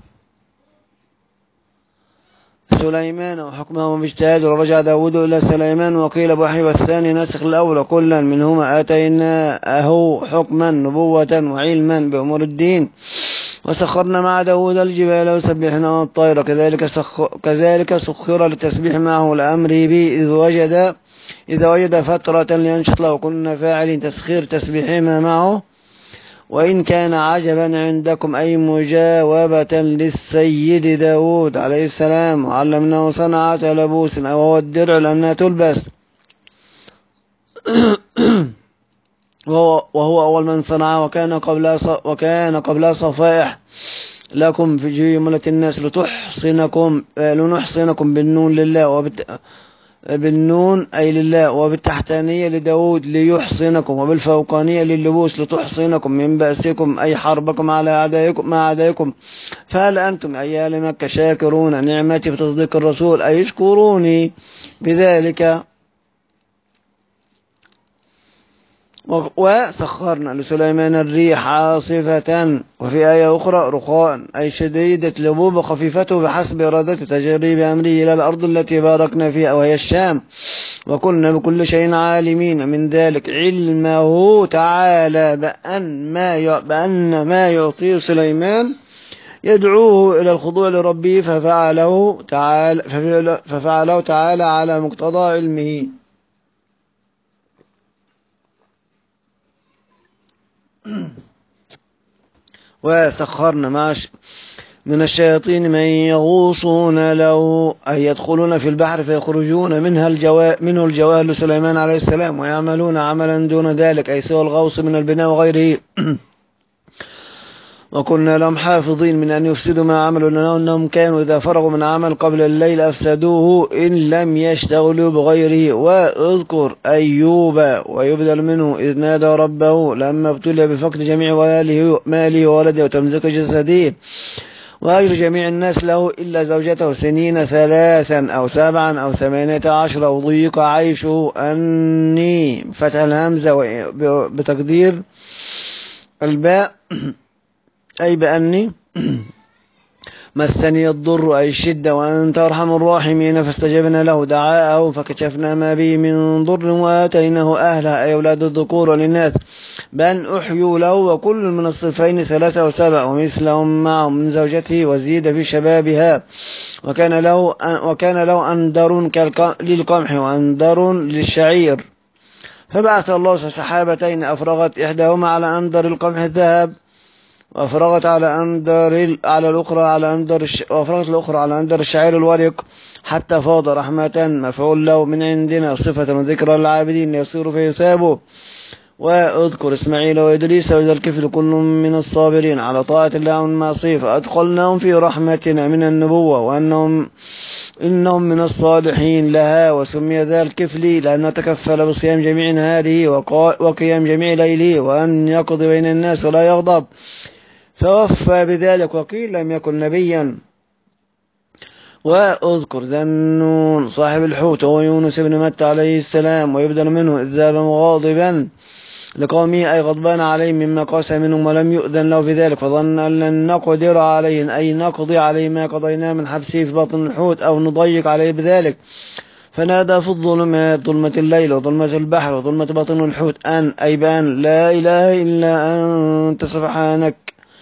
سليمان وحكمه باجتهاد ورجع داود إلى سليمان وقيل بوحي والثاني ناسخ الأول كلا منهما آتيناه حكما نبوة وعلما بأمور الدين. وسخرنا مع داود الجبال وسبحنا والطير كذلك سخر, كذلك سخر للتسبيح معه لأمره به إذ وجد إذا وجد فترة لينشط له كنا فاعلين تسخير تسبيحهما معه. وإن كان عجبا عندكم أي مجاوبة للسيد داود عليه السلام وعلمناه صنعة لبوس أو هو الدرع لأنها تلبس وهو أول من صنعه وكان قبل وكان قبل صفائح لكم في جملة الناس لتحصنكم لنحصنكم بالنون لله وبت بالنون أي لله وبالتحتانية لداود ليحصنكم وبالفوقانية لللبوس لتحصنكم من بأسكم أي حربكم على أعدائكم مع أعدائكم. فهل أنتم أي أهل مكة شاكرون نعمتي بتصديق الرسول أي يشكروني بذلك. وسخرنا لسليمان الريح عاصفة وفي آية أخرى رخاء أي شديدة لبوب وخفيفته بحسب إرادته تجري بأمره إلى الأرض التي باركنا فيها وهي الشام. وكنا بكل شيء عالمين من ذلك علمه تعالى بأن ما بأن ما يعطيه سليمان يدعوه إلى الخضوع لربه ففعله تعالى ففعله تعالى على مقتضى علمه. وسخرنا مع من الشياطين من يغوصون له أي يدخلون في البحر فيخرجون منها الجوا... منه الجواهر لسليمان عليه السلام ويعملون عملا دون ذلك أي سوى الغوص من البناء وغيره. وكنا لهم حافظين من أن يفسدوا ما عملوا لنا أنهم كانوا إذا فرغوا من عمل قبل الليل أفسدوه إن لم يشتغلوا بغيره. واذكر أيوب ويبدل منه إذ نادى ربه لما ابتلي بفقد جميع ماله وولده وتمزيق جسده وأجر جميع الناس له إلا زوجته سنين ثلاثا أو سبعا أو ثمانية عشر أو ضيق عيشه أني فتح الهمزة بتقدير الباء أي بأني مسني الضر أي الشدة وأنت أرحم الراحمين فاستجبنا له دعاءه فكشفنا ما به من ضر وآتيناه أهله أي أولاد الذكور للناس بأن أحيوا له وكل من الصفين ثلاثة وسبع ومثلهم معهم من زوجته وزيد في شبابها وكان له وكان له أندر للقمح وأندر للشعير فبعث الله سحابتين أفرغت إحداهما على أندر القمح الذهب وأفرغت على أندر على الأخرى على أندر الش... وأفرغت الأخرى على أندر الشعير الورق حتى فاض رحمة مفعول له من عندنا صفة وذكرى للعابدين ليصير فيثابه واذكر إسماعيل وإدريس وذا الكفل كل من الصابرين على طاعة الله والمعصية فأدخلناهم في رحمتنا من النبوة وأنهم إنهم من الصالحين لها وسمي ذا الكفل لأنه تكفل بصيام جميع نهاره وقيام جميع ليله وأن يقضي بين الناس ولا يغضب فوفى بذلك وقيل لم يكن نبيا واذكر ذا النون صاحب الحوت وهو يونس بن متى عليه السلام ويبدل منه إذ ذهب مغاضبا لقومه أي غضبان عليه مما قاسى منهم ولم يؤذن له في ذلك فظن أن لن نقدر عليه أي نقضي عليه ما قضينا من حبسه في بطن الحوت أو نضيق عليه بذلك فنادى في الظلمات ظلمة الليل وظلمة البحر وظلمة بطن الحوت أن أي بأن لا إله إلا أنت سبحانك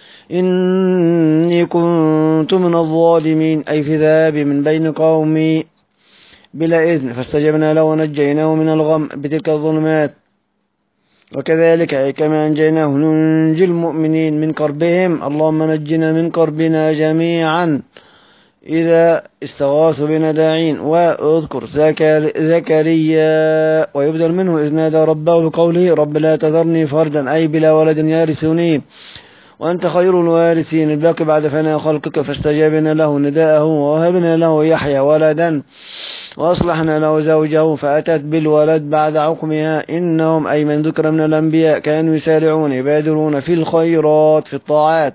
إني كنت من الظالمين أي في ذهاب من بين قومي بلا إذن فاستجبنا له ونجيناه من الغم بتلك الظلمات وكذلك أي كما أنجيناه ننجي المؤمنين من كربهم اللهم نجنا من كربنا جميعا إذا استغاثوا بنا داعين واذكر زكريا ويبدل منه إذ نادى ربه بقوله رب لا تذرني فردا أي بلا ولد يرثني وأنت خير الوارثين الباقي بعد فناء خلقك فاستجابنا له نداءه ووهبنا له يحيى ولدا وأصلحنا له زوجه فأتت بالولد بعد عقمها إنهم أي من ذكر من الأنبياء كانوا يسارعون يبادرون في الخيرات في الطاعات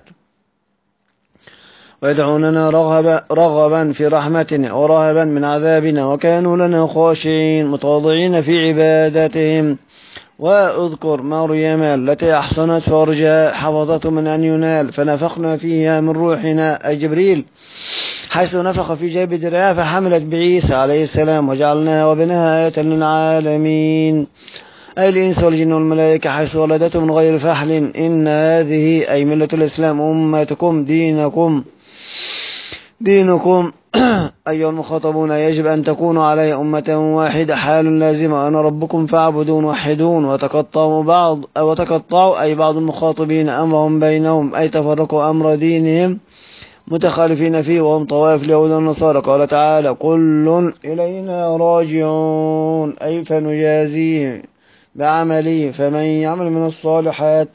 ويدعوننا رغبا, رغبا في رحمتنا ورهبا من عذابنا وكانوا لنا خاشعين متواضعين في عبادتهم واذكر مريم التي أحصنت فرجها حفظته من أن ينال فنفخنا فيها من روحنا أي جبريل حيث نفخ في جيب درعها فحملت بعيسى عليه السلام وجعلناها وبنها آية للعالمين أي الإنس والجن والملائكة حيث ولدته من غير فحل إن هذه أي ملة الإسلام أمتكم دينكم دينكم أيها المخاطبون يجب أن تكونوا علي أمة واحدة حال لازمة أنا ربكم فاعبدون وحدون وتقطعوا بعض أو وتقطعوا أي بعض المخاطبين أمرهم بينهم أي تفرقوا أمر دينهم متخالفين فيه وهم طوائف اليهود والنصارى قال تعالى كل إلينا راجعون أي فنجازيه بعمله فمن يعمل من الصالحات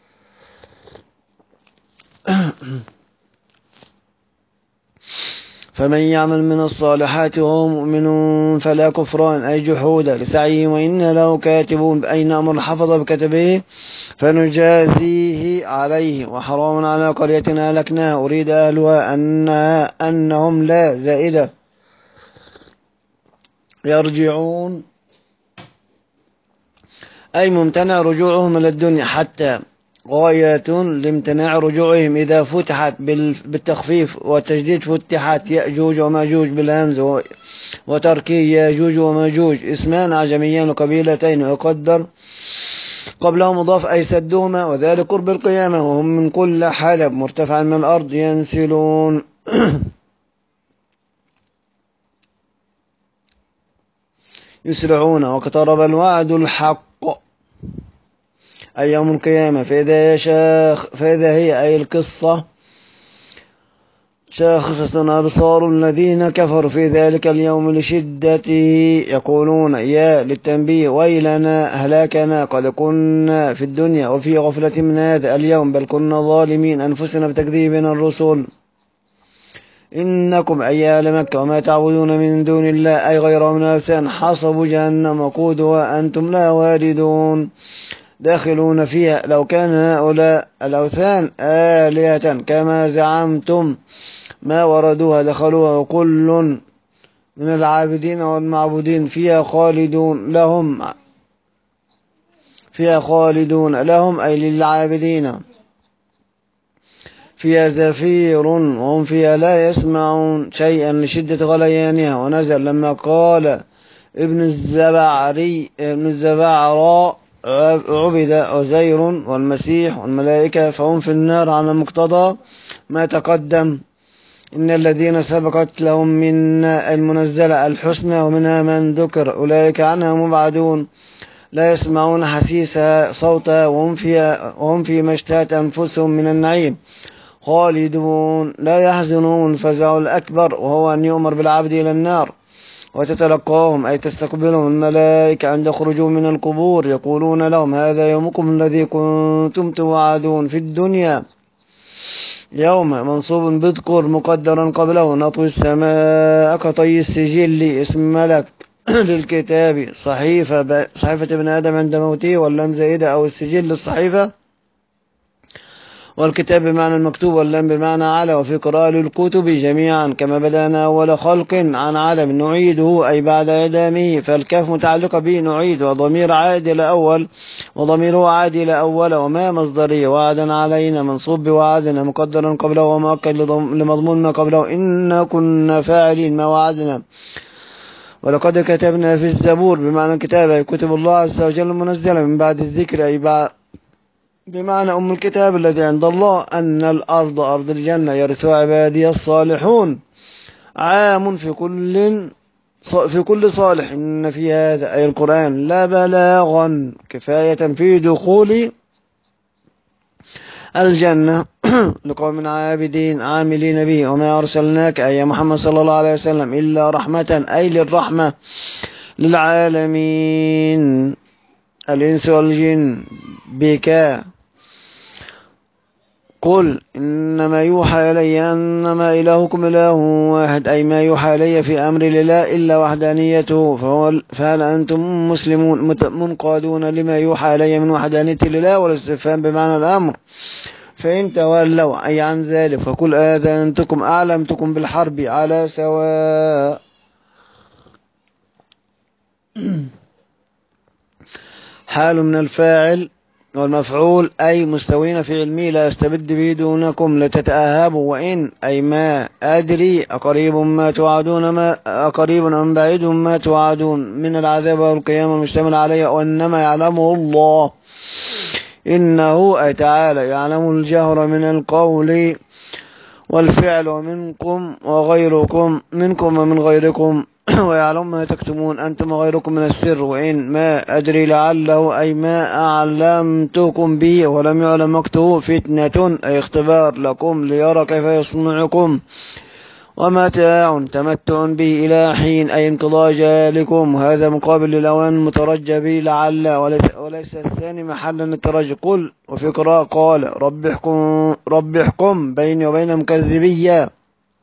فمن يعمل من الصالحات وهو مؤمن فلا كفران أي جحودا لسعيه وإن له كاتبون أي نأمر الحفظ بكتبه فنجازيه عليه وحرام على قرية أهلكناها أريد أهلها أنها أنهم لا زائدة يرجعون أي ممتنع رجوعهم إلى الدنيا حتى غاية لامتناع رجوعهم إذا فتحت بالتخفيف والتجديد فتحت يأجوج وماجوج بالهمز وتركي يأجوج وماجوج اسمان أعجميان وقبيلتين ويقدر قبله مضاف أي سدهما وذلك قرب القيامة وهم من كل حلب مرتفع من الأرض ينسلون يسرعون واقترب الوعد الحق أي يوم القيامة فإذا, شاخ فإذا هي أي القصة شاخصة أبصار الذين كفروا في ذلك اليوم لشدته يقولون يا للتنبيه ويلنا هلاكنا قد كنا في الدنيا وفي غفلة من هذا اليوم بل كنا ظالمين أنفسنا بتكذيبنا الرسل إنكم أي أهل مكة وما تعبدون من دون الله أي غير من الأوثان حصب جهنم وقودها أنتم لا واردون داخلون فيها. لو كان هؤلاء الأوثان آلهة كما زعمتم ما وردوها دخلوها، وكل من العابدين والمعبودين فيها خالدون لهم فيها خالدون لهم أي للعابدين فيها زفير وهم فيها لا يسمعون شيئا لشدة غليانها. ونزل لما قال ابن الزبعري ابن الزبعراء عبد عزير والمسيح والملائكة فهم في النار على مقتضى ما تقدم. إن الذين سبقت لهم منا المنزلة الحسنى ومنها من ذكر أولئك عنها مبعدون لا يسمعون حسيسها صوتها وهم فيها وهم فيما اشتهت أنفسهم من النعيم خالدون لا يحزنون الفزع الأكبر وهو أن يؤمر بالعبد إلى النار وتتلقاهم أي تستقبلهم الملائكة عند خروجهم من القبور يقولون لهم هذا يومكم الذي كنتم توعدون في الدنيا. يوم منصوب بذكر مقدرا قبله نطوي السماء كطي السجل اسم ملك للكتاب صحيفة صحيفة ابن آدم عند موته واللام زائدة أو السجل الصحيفة والكتاب بمعنى المكتوب واللام بمعنى على. وفي قراءة الكتب جميعا كما بدأنا أول خلق عن عدم نعيده أي بعد إعدامه فالكاف متعلقة به نعيد وضمير عائد إلى أول وضميره عائد إلى أول وما مصدرية وعدا علينا منصوب بوعدنا مقدرا قبله ومؤكد لمضمون ما قبله إنا كنا فاعلين ما وعدنا. ولقد كتبنا في الزبور بمعنى الكتاب أي كتب الله عز وجل المنزلة من بعد الذكر أي بعد بمعنى أم الكتاب الذي عند الله أن الأرض أرض الجنة يرثها عبادي الصالحون عام في كل في كل صالح. إن في هذا أي القرآن لا بلاغا كفاية في دخول الجنة لقوم عابدين عاملين به. وما أرسلناك أي محمد صلى الله عليه وسلم إلا رحمة أي للرحمة للعالمين الإنس والجن بك. قل إنما يوحى إلي أنما إلهكم إله واحد أي ما يوحى إلي في أمر لا إلا وحدانيته فهو فهل أنتم مسلمون منقادون لما يوحى إلي من وحدانية الله والاستفهام بمعنى الأمر. فإن تولوا أي عن ذلك فقل آذنتكم أعلمتكم بالحرب على سواء. حال من الفاعل والمفعول أي مستوين في علمي لا يستبد به دونكم لتتأهبوا. وإن أي ما أدري أقريب ما توعدون ما أقريب أم بعيد ما توعدون من العذاب والقيامة المشتمل عليه وإنما يعلمه الله إنه أي تعالى يعلم الجهر من القول والفعل ومنكم وغيركم منكم ومن غيركم ويعلم ما تكتمون أنتم وغيركم من السر. وإن ما أدري لعله أي ما أعلمتكم به ولم يعلم وقته فتنة أي اختبار لكم ليرى كيف يصنعكم ومتاع تمتع به إلى حين أي انقضاء جالكم. وهذا مقابل للأوان المترجى به لعل وليس الثاني محلا للترجي. قل وفي قراءة قال رب احكم رب احكم بيني وبين مكذبية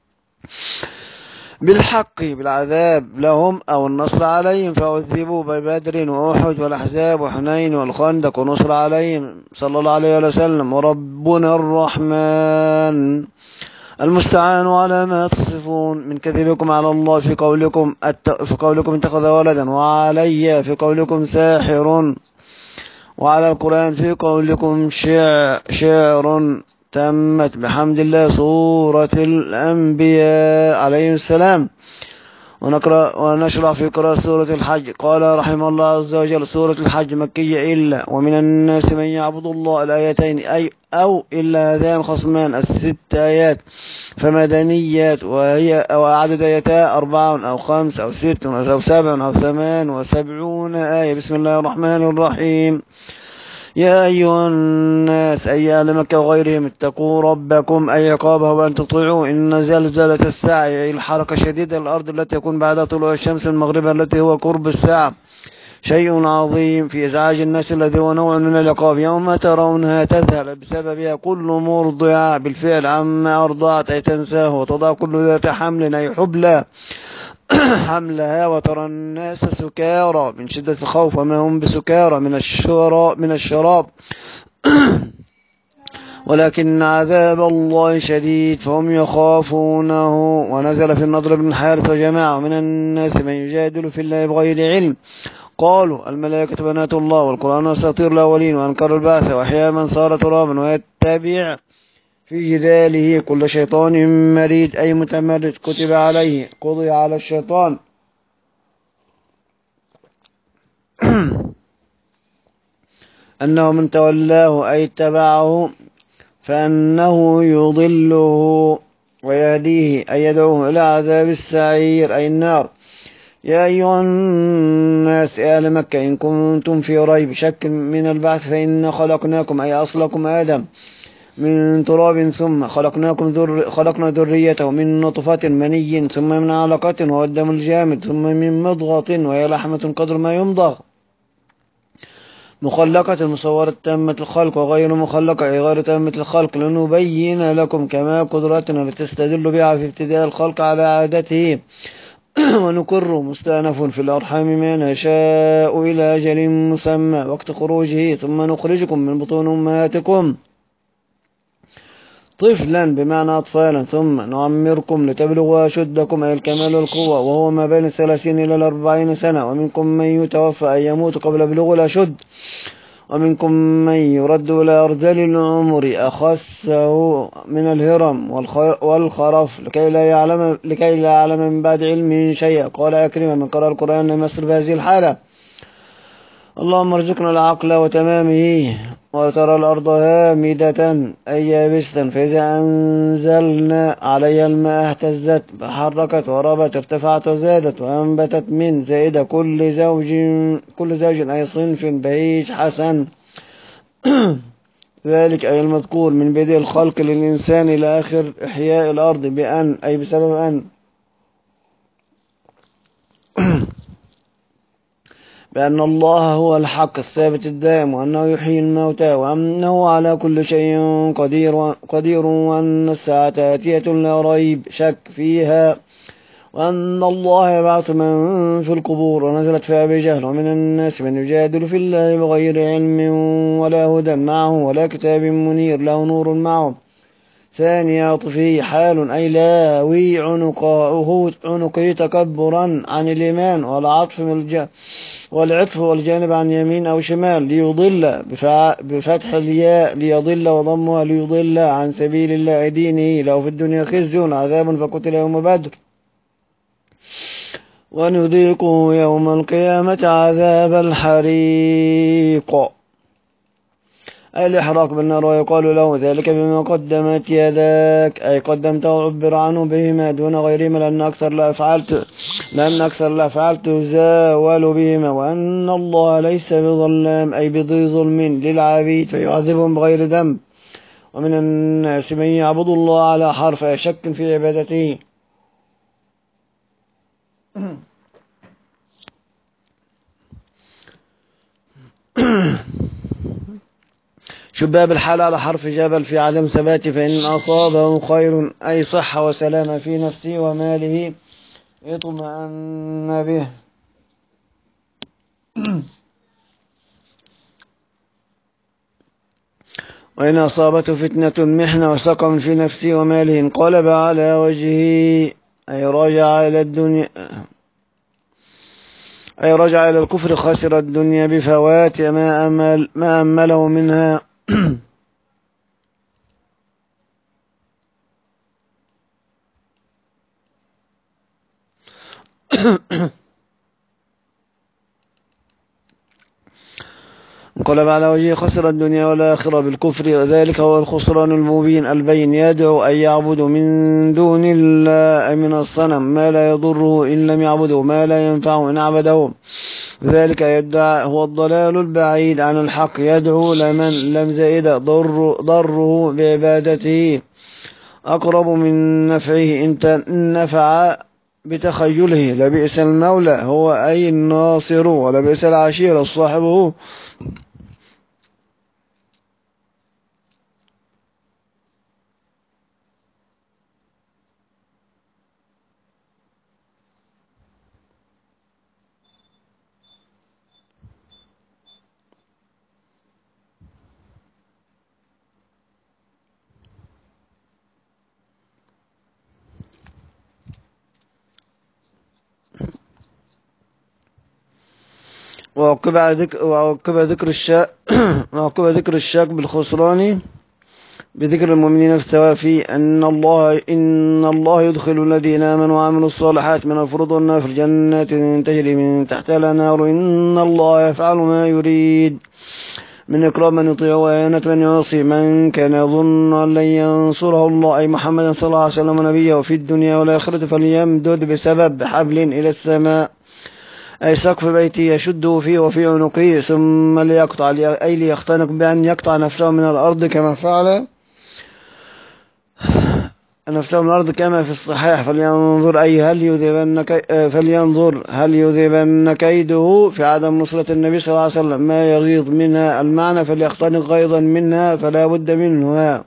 بالحق بالعذاب لهم أو النصر عليهم فعذبوا ببدر وأحد والأحزاب وحنين والخندق ونصر عليهم صلى الله عليه وسلم. وربنا الرحمن المستعان على ما تصفون من كذبكم على الله في قولكم في قولكم اتخذ ولدا وعلي في قولكم ساحر وعلى القرآن في قولكم شعر, شعر تمت بحمد الله سورة الأنبياء عليه السلام. ونقرأ ونشرع في قراءة سورة الحج. قال رحمه الله عز وجل سورة الحج مكية إلا ومن الناس من يعبد الله الآيتين أي أو إلا هذان خصمان الست آيات فمدنيات وهي أو عدد آياتها أربع أو خمس أو ست أو سبع أو ثمان وسبعون آية. بسم الله الرحمن الرحيم. يا أيها الناس أي أهل مكة وغيرهم اتقوا ربكم أي عقابه وأن تطيعوا إن زلزلة الساعة أي الحركة شديدة الأرض التي يكون بعد طلوع الشمس المغرب التي هو قرب الساعة شيء عظيم في إزعاج الناس الذي هو نوع من العقاب. يوم ترونها تذهل بسببها كل مرضعة بالفعل عما أرضعت أي تنساه وتضع كل ذات حمل أي حبلى حملها وترى الناس سكارى من شدة الخوف وما هم بسكارى من الشراب من الشراب ولكن عذاب الله شديد فهم يخافونه. ونزل في النضر بن الحارث وجماعة من الناس من يجادل في الله بغير علم قالوا الملائكة بنات الله والقرآن أساطير الأولين وأنكروا البعث وأحيا من صار ترابا ويتبع في جداله كل شيطان مريد أي متمرد كتب عليه قضي على الشيطان أنه من تولاه أي اتبعه فأنه يضله ويهديه أي يدعوه إلى عذاب السعير أي النار. يا أيها الناس أهل مكة إن كنتم في ريب شك من البعث فإنا خلقناكم أي أصلكم آدم من تراب ثم خلقناكم ذر خلقنا ذريته من نطفة مني ثم من علقة وهو الدم الجامد ثم من مضغة وهي لحمة قدر ما يمضغ مخلقة مصورة تامة الخلق وغير مخلقة أي غير تامة الخلق لنبين لكم كما قدرتنا لتستدل بها في ابتداء الخلق على عادته ونكر مستأنف في الأرحام ما نشاء إلى أجل مسمى وقت خروجه ثم نخرجكم من بطون أمهاتكم طفلا بمعنى أطفالا ثم نعمركم لتبلغوا أشدكم أي الكمال والقوة وهو ما بين الثلاثين إلى الأربعين سنة ومنكم من يتوفى أي يموت قبل بلوغ الأشد ومنكم من يرد إلى أرذل العمر أخسه من الهرم والخرف لكي لا يعلم لكي لا يعلم من بعد علم شيئا. قال عكرمة من قرأ القرآن لم يصل بهذه الحالة اللهم ارزقنا العقل وتمامه. وترى الأرض هامدة أي يابسة فإذا أنزلنا عليها الماء اهتزت فحركت وربت ارتفعت وزادت وأنبتت من زائدة كل زوج كل زوج أي صنف بهيج حسن ذلك أي المذكور من بدء الخلق للإنسان إلى آخر إحياء الأرض بأن أي بسبب أن بأن الله هو الحق الثابت الدائم وأنه يحيي الموتى وأنه على كل شيء قدير قدير وأن الساعة آتية لا ريب شك فيها وأن الله يبعث من في القبور. ونزلت في أبي جهل ومن الناس من يجادل في الله بغير علم ولا هدى معه ولا كتاب منير له نور معه ثاني عطفه حال أي لاوي عنقه عنقه تكبرا عن الإيمان والعطف والعطف والجانب عن يمين أو شمال ليضل بفتح الياء ليضل وضمها ليضل عن سبيل الله دينه له في الدنيا خزي عذاب فقتل يوم بدر ونذيقه يوم القيامة عذاب الحريق أي الإحراق بالنار ويقال له ذلك بما قدمت يداك أي قدمته عبر عنه بهما دون غيرهما لأن أكثر لا فعلت لأن أكثر لا فعلت زاول بهما وأن الله ليس بظلام أي بذي ظلم للعبيد فيعذبهم بغير ذنب. ومن الناس من يعبد الله على حرف أي شك في عبادته شباب الحال على حرف جبل في عدم ثبات فإن أصابه خير أي صحة وسلامة في نفسه وماله اطمأن به وإن أصابته فتنة محنة وسقم في نفسه وماله انقلب على وجهه أي رجع إلى الدنيا أي رجع إلى الكفر خسر الدنيا بفوات ما أمل ما أمله منها انقلب على وجهه خسر الدنيا والآخرة بالكفر وذلك هو الخسران المبين البين يدعو أن يعبد من دون الله من الصنم ما لا يضره إن لم يعبده ما لا ينفعه إن عبده ذلك يدعى هو الضلال البعيد عن الحق يدعو لمن لم زائد ضر ضره بعبادته أقرب من نفعه إن نفع بتخيله لبئس المولى هو أي الناصر ولبئس العشير صاحبه وعقب ذكر وعقب ذكر الشاك وعقب ذكر الشاك بالخسران بذكر المؤمنين في السواء في أن الله إن الله يدخل الذين آمنوا وعملوا الصالحات من الفروض والنافل جنات تجري من تحتها الأنهار إن الله يفعل ما يريد من إكرام من يطيع وإهانة من يعصي من كان يظن أن لن ينصره الله أي محمد صلى الله عليه وسلم نبيه في الدنيا والآخرة فليمدد بسبب حبل إلى السماء أي سقف بيته يشده فيه وفي عنقه ثم ليقطع أي ليختنق بأن يقطع نفسه من الأرض كما فعل نفسه من الأرض كما في الصحيح فلينظر أي هل يذهبن فلينظر هل يذهبن كيده في عدم نصرة النبي صلى الله عليه وسلم ما يغيظ منها المعنى فليختنق غيظا منها فلا بد منها.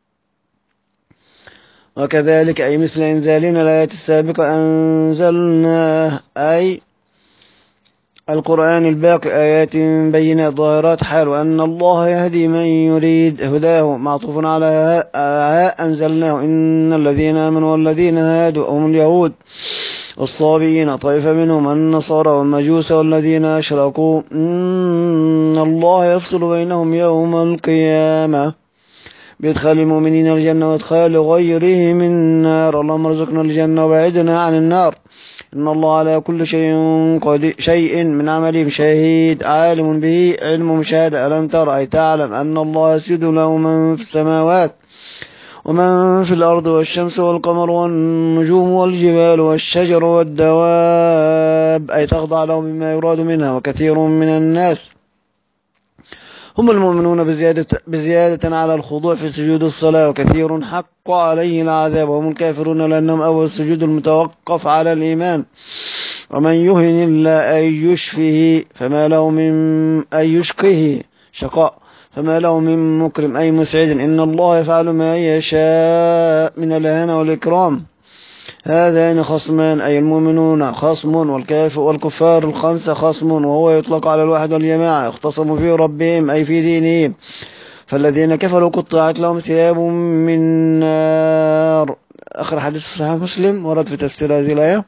وكذلك أي مثل إنزالنا الآيات السابقة أنزلناه أي القرآن الباقي آيات بينات ظاهرات حال وأن الله يهدي من يريد هداه معطوف على ها أنزلناه إن الذين آمنوا والذين هادوا هم اليهود والصابئين طائفة منهم النصارى والمجوس والذين أشركوا إن الله يفصل بينهم يوم القيامة بإدخال المؤمنين الجنة وإدخال غيرهم النار اللهم ارزقنا الجنة وبعدنا عن النار إن الله على كل شيء قدير شيء من عملهم شهيد عالم به علم مشاهدة ألم تر أي تعلم أن الله يسجد له من في السماوات ومن في الأرض والشمس والقمر والنجوم والجبال والشجر والدواب أي تخضع له بما يراد منها وكثير من الناس هم المؤمنون بزيادة, بزيادة على الخضوع في سجود الصلاة وكثير حق عليه العذاب وهم الكافرون لأنهم أول السجود المتوقف على الإيمان ومن يهن الله أي يشفه فما له من أي يشقه شقاء فما له من مكرم أي مسعد إن الله يفعل ما يشاء من الإهانة والإكرام. هذان خصمان أي المؤمنون خصم والكافر والكفار الخمسة خصم وهو يطلق على الواحد والجماعة اختصموا في ربهم أي في دينهم فالذين كفروا قطعت لهم ثياب من نار. آخر حديث في صحيح مسلم ورد في تفسير هذه الآية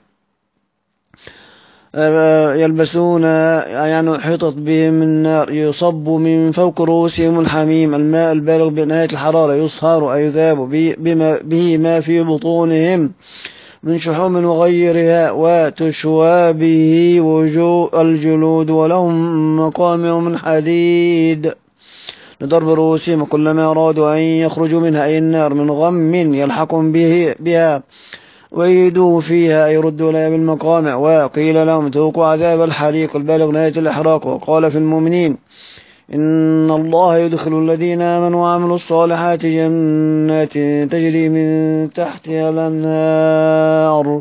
يلبسون يعني حيطت بهم النار يصب من فوق رؤوسهم الحميم الماء البالغ بنهاية الحرارة يصهر أي يذاب به ما في بطونهم من شحوم وغيرها وتشوى به وجوه الجلود ولهم مقامع من حديد لضرب رؤوسهم كلما أرادوا أن يخرجوا منها أي النار من غم يلحقهم به بها ويدوا فيها أي ردوا لها بالمقامع وقيل لهم ذوقوا عذاب الحريق البالغ نهاية الإحراق. وقال في المؤمنين إن الله يدخل الذين آمنوا وعملوا الصالحات جنات تجري من تحتها الأنهار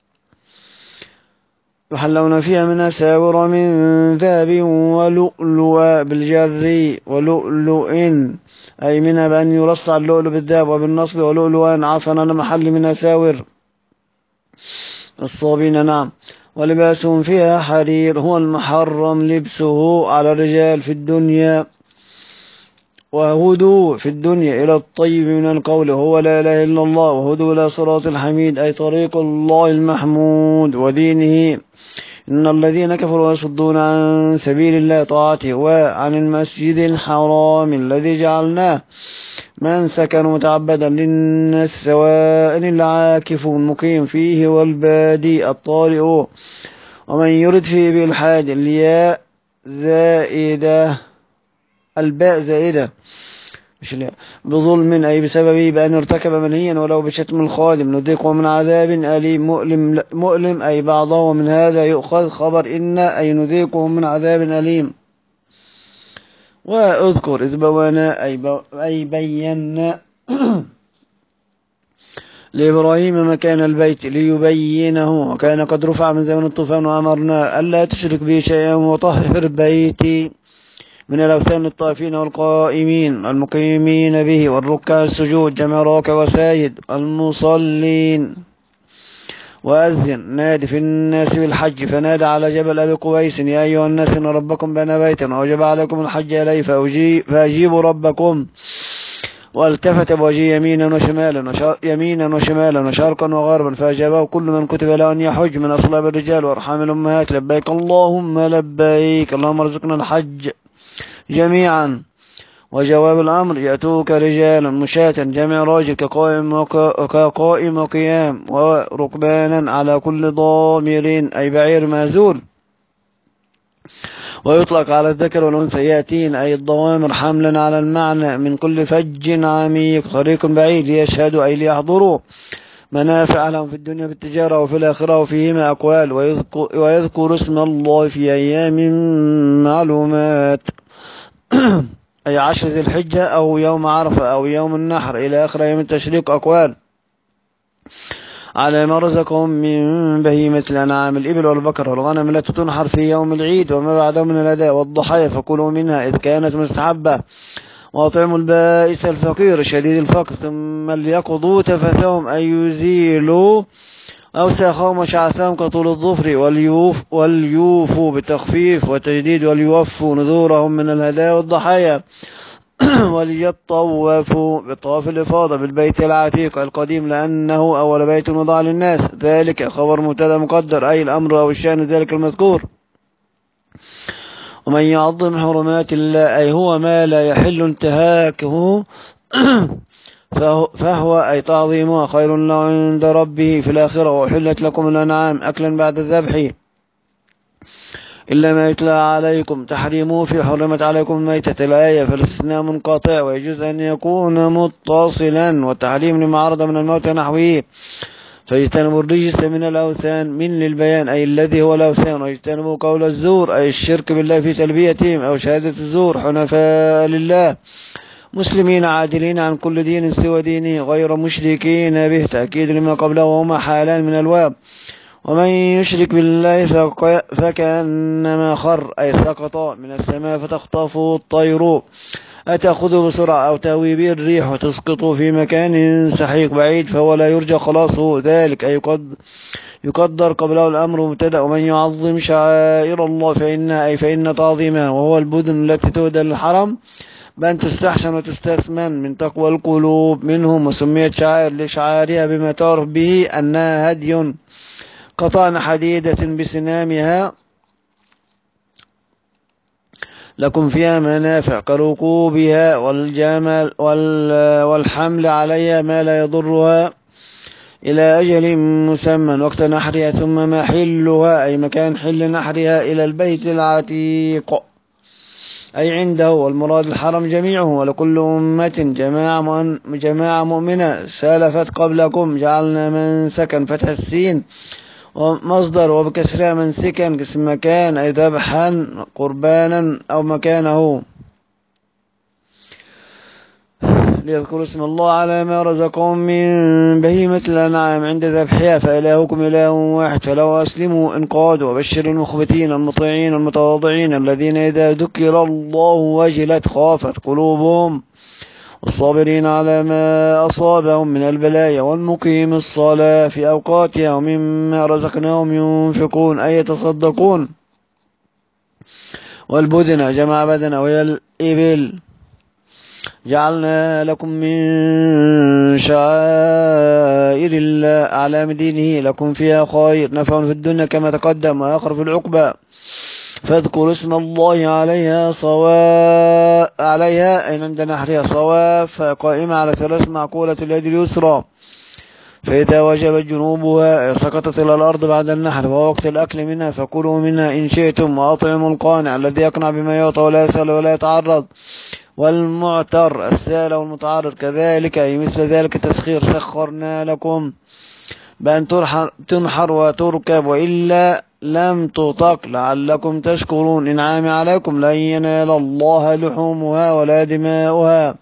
يحلون فيها من أساور من ذهب ولؤلؤا بالجر ولؤلؤ أي منها بأن يرصع اللؤلؤ بالذهب وبالنصب ولؤلؤا عطفا على محل من أساور الصابين نعم. ولباسهم فيها حرير هو المحرم لبسه على الرجال في الدنيا وهدوا في الدنيا إلى الطيب من القول هو لا إله إلا الله وهدوا إلى صراط الحميد أي طريق الله المحمود ودينه. إن الذين كفروا يصدون عن سبيل الله طاعته وعن المسجد الحرام الذي جعلناه منسكا متعبدا للناس سواء العاكف المقيم فيه والبادي الطارئ ومن يرد فيه بالحاد الياء زائدة الباء زائدة بظلم أي بسببه بأن ارتكب منهيا ولو بشتم الخادم نذيقه من عذاب أليم مؤلم, مؤلم أي بعضه ومن هذا يؤخذ خبر إن أي نذيقه من عذاب أليم. وأذكر إذ بوانا أي, بو أي بينا لإبراهيم مكان البيت ليبينه وكان قد رفع من زمن الطوفان وأمرنا ألا تشرك به شيئا وطهر بيتي من الأوثان الطائفين والقائمين المقيمين به والركع السجود جمع راكع وساجد المصلين. وأذن نادي في الناس بالحج فنادى على جبل أبي قويس يا أيها الناس إن ربكم بنى بيتا وأوجب عليكم الحج إليه فأجيبوا ربكم والتفت بوجهه يمينا وشمالا وشار يمينا وشمالا وشرقا وغربا، فأجابه كل من كتب له أن يحج من أصلاب الرجال وأرحام الأمهات: لبيك اللهم لبيك، اللهم ارزقنا الحج جميعا. وجواب الأمر: يأتوك رجالا مشاة، جمع راجل، كقائم وك... كقائم وقيام، وركبانا على كل ضامر أي بعير مازول. ويطلق على الذكر والأنثى. يأتين أي الضوامر حملا على المعنى من كل فج عميق طريق بعيد، ليشهدوا أي ليحضروا منافع لهم في الدنيا بالتجارة وفي الآخرة، وفيهما أقوال. ويذكر, ويذكر اسم الله في أيام معلومات أي عشر ذي الحجة أو يوم عرفة أو يوم النحر إلى آخر يوم التشريق. أقوال على ما رزقهم من بهيمة الأنعام، الإبل والبقر والغنم التي تنحر في يوم العيد وما بعده من الأداء والضحايا، فكلوا منها إذ كانت مستحبة. وأطعموا البائس الفقير شديد الفقر، ثم ليقضوا تفثهم أي يزيلوا أوساخهم وشعثهم كطول الظفر، وليوف وليوفوا بالتخفيف والتجديد، وليوفوا نذورهم من الهدايا والضحايا. وليطوفوا بطواف الإفاضة بالبيت العتيق القديم، لأنه أول بيت وضع للناس. ذلك خبر مبتدأ مقدر أي الأمر أو الشأن ذلك المذكور. ومن يعظم حرمات الله أي هو ما لا يحل انتهاكه فهو, فهو أي تعظيمها خير له عند ربه في الآخرة. وأحلت لكم الأنعام أكلا بعد الذبح إلا ما يتلى عليكم تحريمه في حرمت عليكم الميتة الآية، فالاستثناء منقطع ويجوز أن يكون متصلا، والتحريم لما عرض من الموت نحوه. فاجتنبوا الرجس من الأوثان من للبيان أي الذي هو الأوثان، واجتنبوا قول الزور أي الشرك بالله في تلبيتهم أو شهادة الزور، حنفاء لله مسلمين عادلين عن كل دين سوى دينه غير مشركين به، تأكيد لما قبله وهما حالان من الواو. ومن يشرك بالله فكأنما خر أي سقط من السماء فتخطفه الطير أتأخذه بسرعة أو تهوي به الريح وتسقط في مكان سحيق بعيد، فهو لا يرجى خلاصه. ذلك أي يقدر, يقدر قبله الأمر مبتدأ. ومن يعظم شعائر الله فإنها أي فإن تعظيمها وهو البدن التي تهدى للحرم بأن تستحسن وتستثمن من تقوى القلوب منهم، وسميت شعائر لشعائرها بما تعرف به أنها هدي قطعن حديدة بسنامها لكم فيها منافع كركوبها والجمل والحمل عليها ما لا يضرها إلى أجل مسمى وقت نحرها، ثم محلها أي مكان حل نحرها إلى البيت العتيق أي عنده، والمراد الحرم جميعه. ولكل أمة جماعة, جماعة مؤمنة سالفت قبلكم جعلنا منسكا فتح السين ومصدر وبكسرها منسكا اسم مكان أي ذبحا قربانا أو مكانه، ليذكروا اسم الله على ما رزقهم من بهيمة الأنعام عند ذبحها، فإلهكم إله واحد فلو أسلموا انقادوا. وبشر المخبتين المطيعين المتواضعين الذين إذا ذكر الله وجلت خافت قلوبهم، والصابرين على ما أصابهم من البلايا، والمقيم الصلاة في أوقاتها، ومما رزقناهم ينفقون أي يتصدقون. والبدن جمع بدن وهي الإبل جعلنا لكم من شعائر الله أعلام دينه لكم فيها خير نفع في الدنيا كما تقدم وآخر في العقبى، فاذكروا اسم الله عليها صواف عليها أي عند نحرها صواف قائمة على ثلاث معقولة اليد اليسرى، فإذا وجبت جنوبها سقطت إلى الأرض بعد النحر، ووقت الأكل منها فكلوا منها إن شئتم. وأطعموا القانع الذي يقنع بما يعطى ولا يسأل ولا يتعرض، والمعتر السائل والمتعرض كذلك أي مثل ذلك التسخير سخرنا لكم بأن تنحر وتركب، وإلا لم تطق لعلكم تشكرون. إنعام عليكم لن ينال الله لحومها ولا دماؤها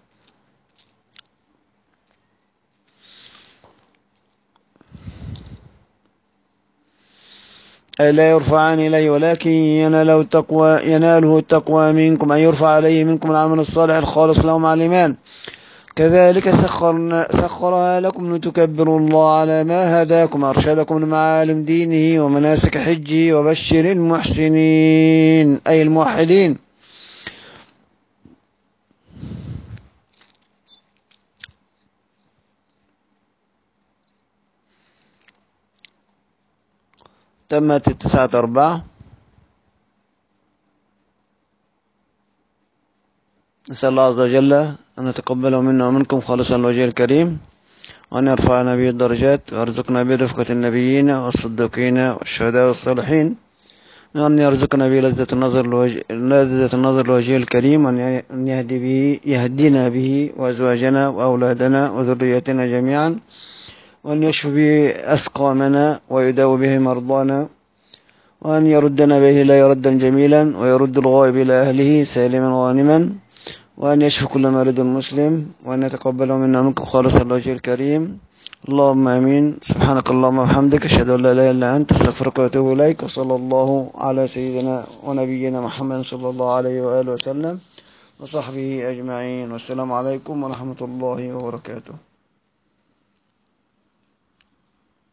أي لا يرفعان إليه، ولكن يناله التقوى يناله التقوى منكم أن يرفع عليه منكم العمل الصالح الخالص لهم على الإيمان. كذلك سخرنا سخرها لكم لتكبروا الله على ما هداكم أرشدكم لمعالم دينه ومناسك حجه. وبشر المحسنين أي الموحدين تمت التسعة أربعة. نسأل الله عز وجل أن يتقبله منا ومنكم خالصا لوجهه الكريم، وأن يرفعنا به الدرجات، ويرزقنا برفقة النبيين والصديقين والشهداء والصالحين، وأن يرزقنا به لذة النظر لوجه لذة النظر لوجهه الكريم، وأن يهدي به يهدينا به وأزواجنا وأولادنا وذريتنا جميعا، وأن يشفي به أسقامنا ويداوي به مرضانا، وأن يردنا به لا يردا جميلا، ويرد الغائب إلى أهله سالما غانما، وأن يشفي كل مريض مسلم، وأن يتقبله منا منكم خالصا لوجهه الكريم. اللهم آمين. سبحانك اللهم وبحمدك، أشهد أن لا إله إلا أنت، أستغفرك وأتوب إليك. وصلى الله على سيدنا ونبينا محمد صلى الله عليه وآله وسلم وصحبه أجمعين، والسلام عليكم ورحمة الله وبركاته.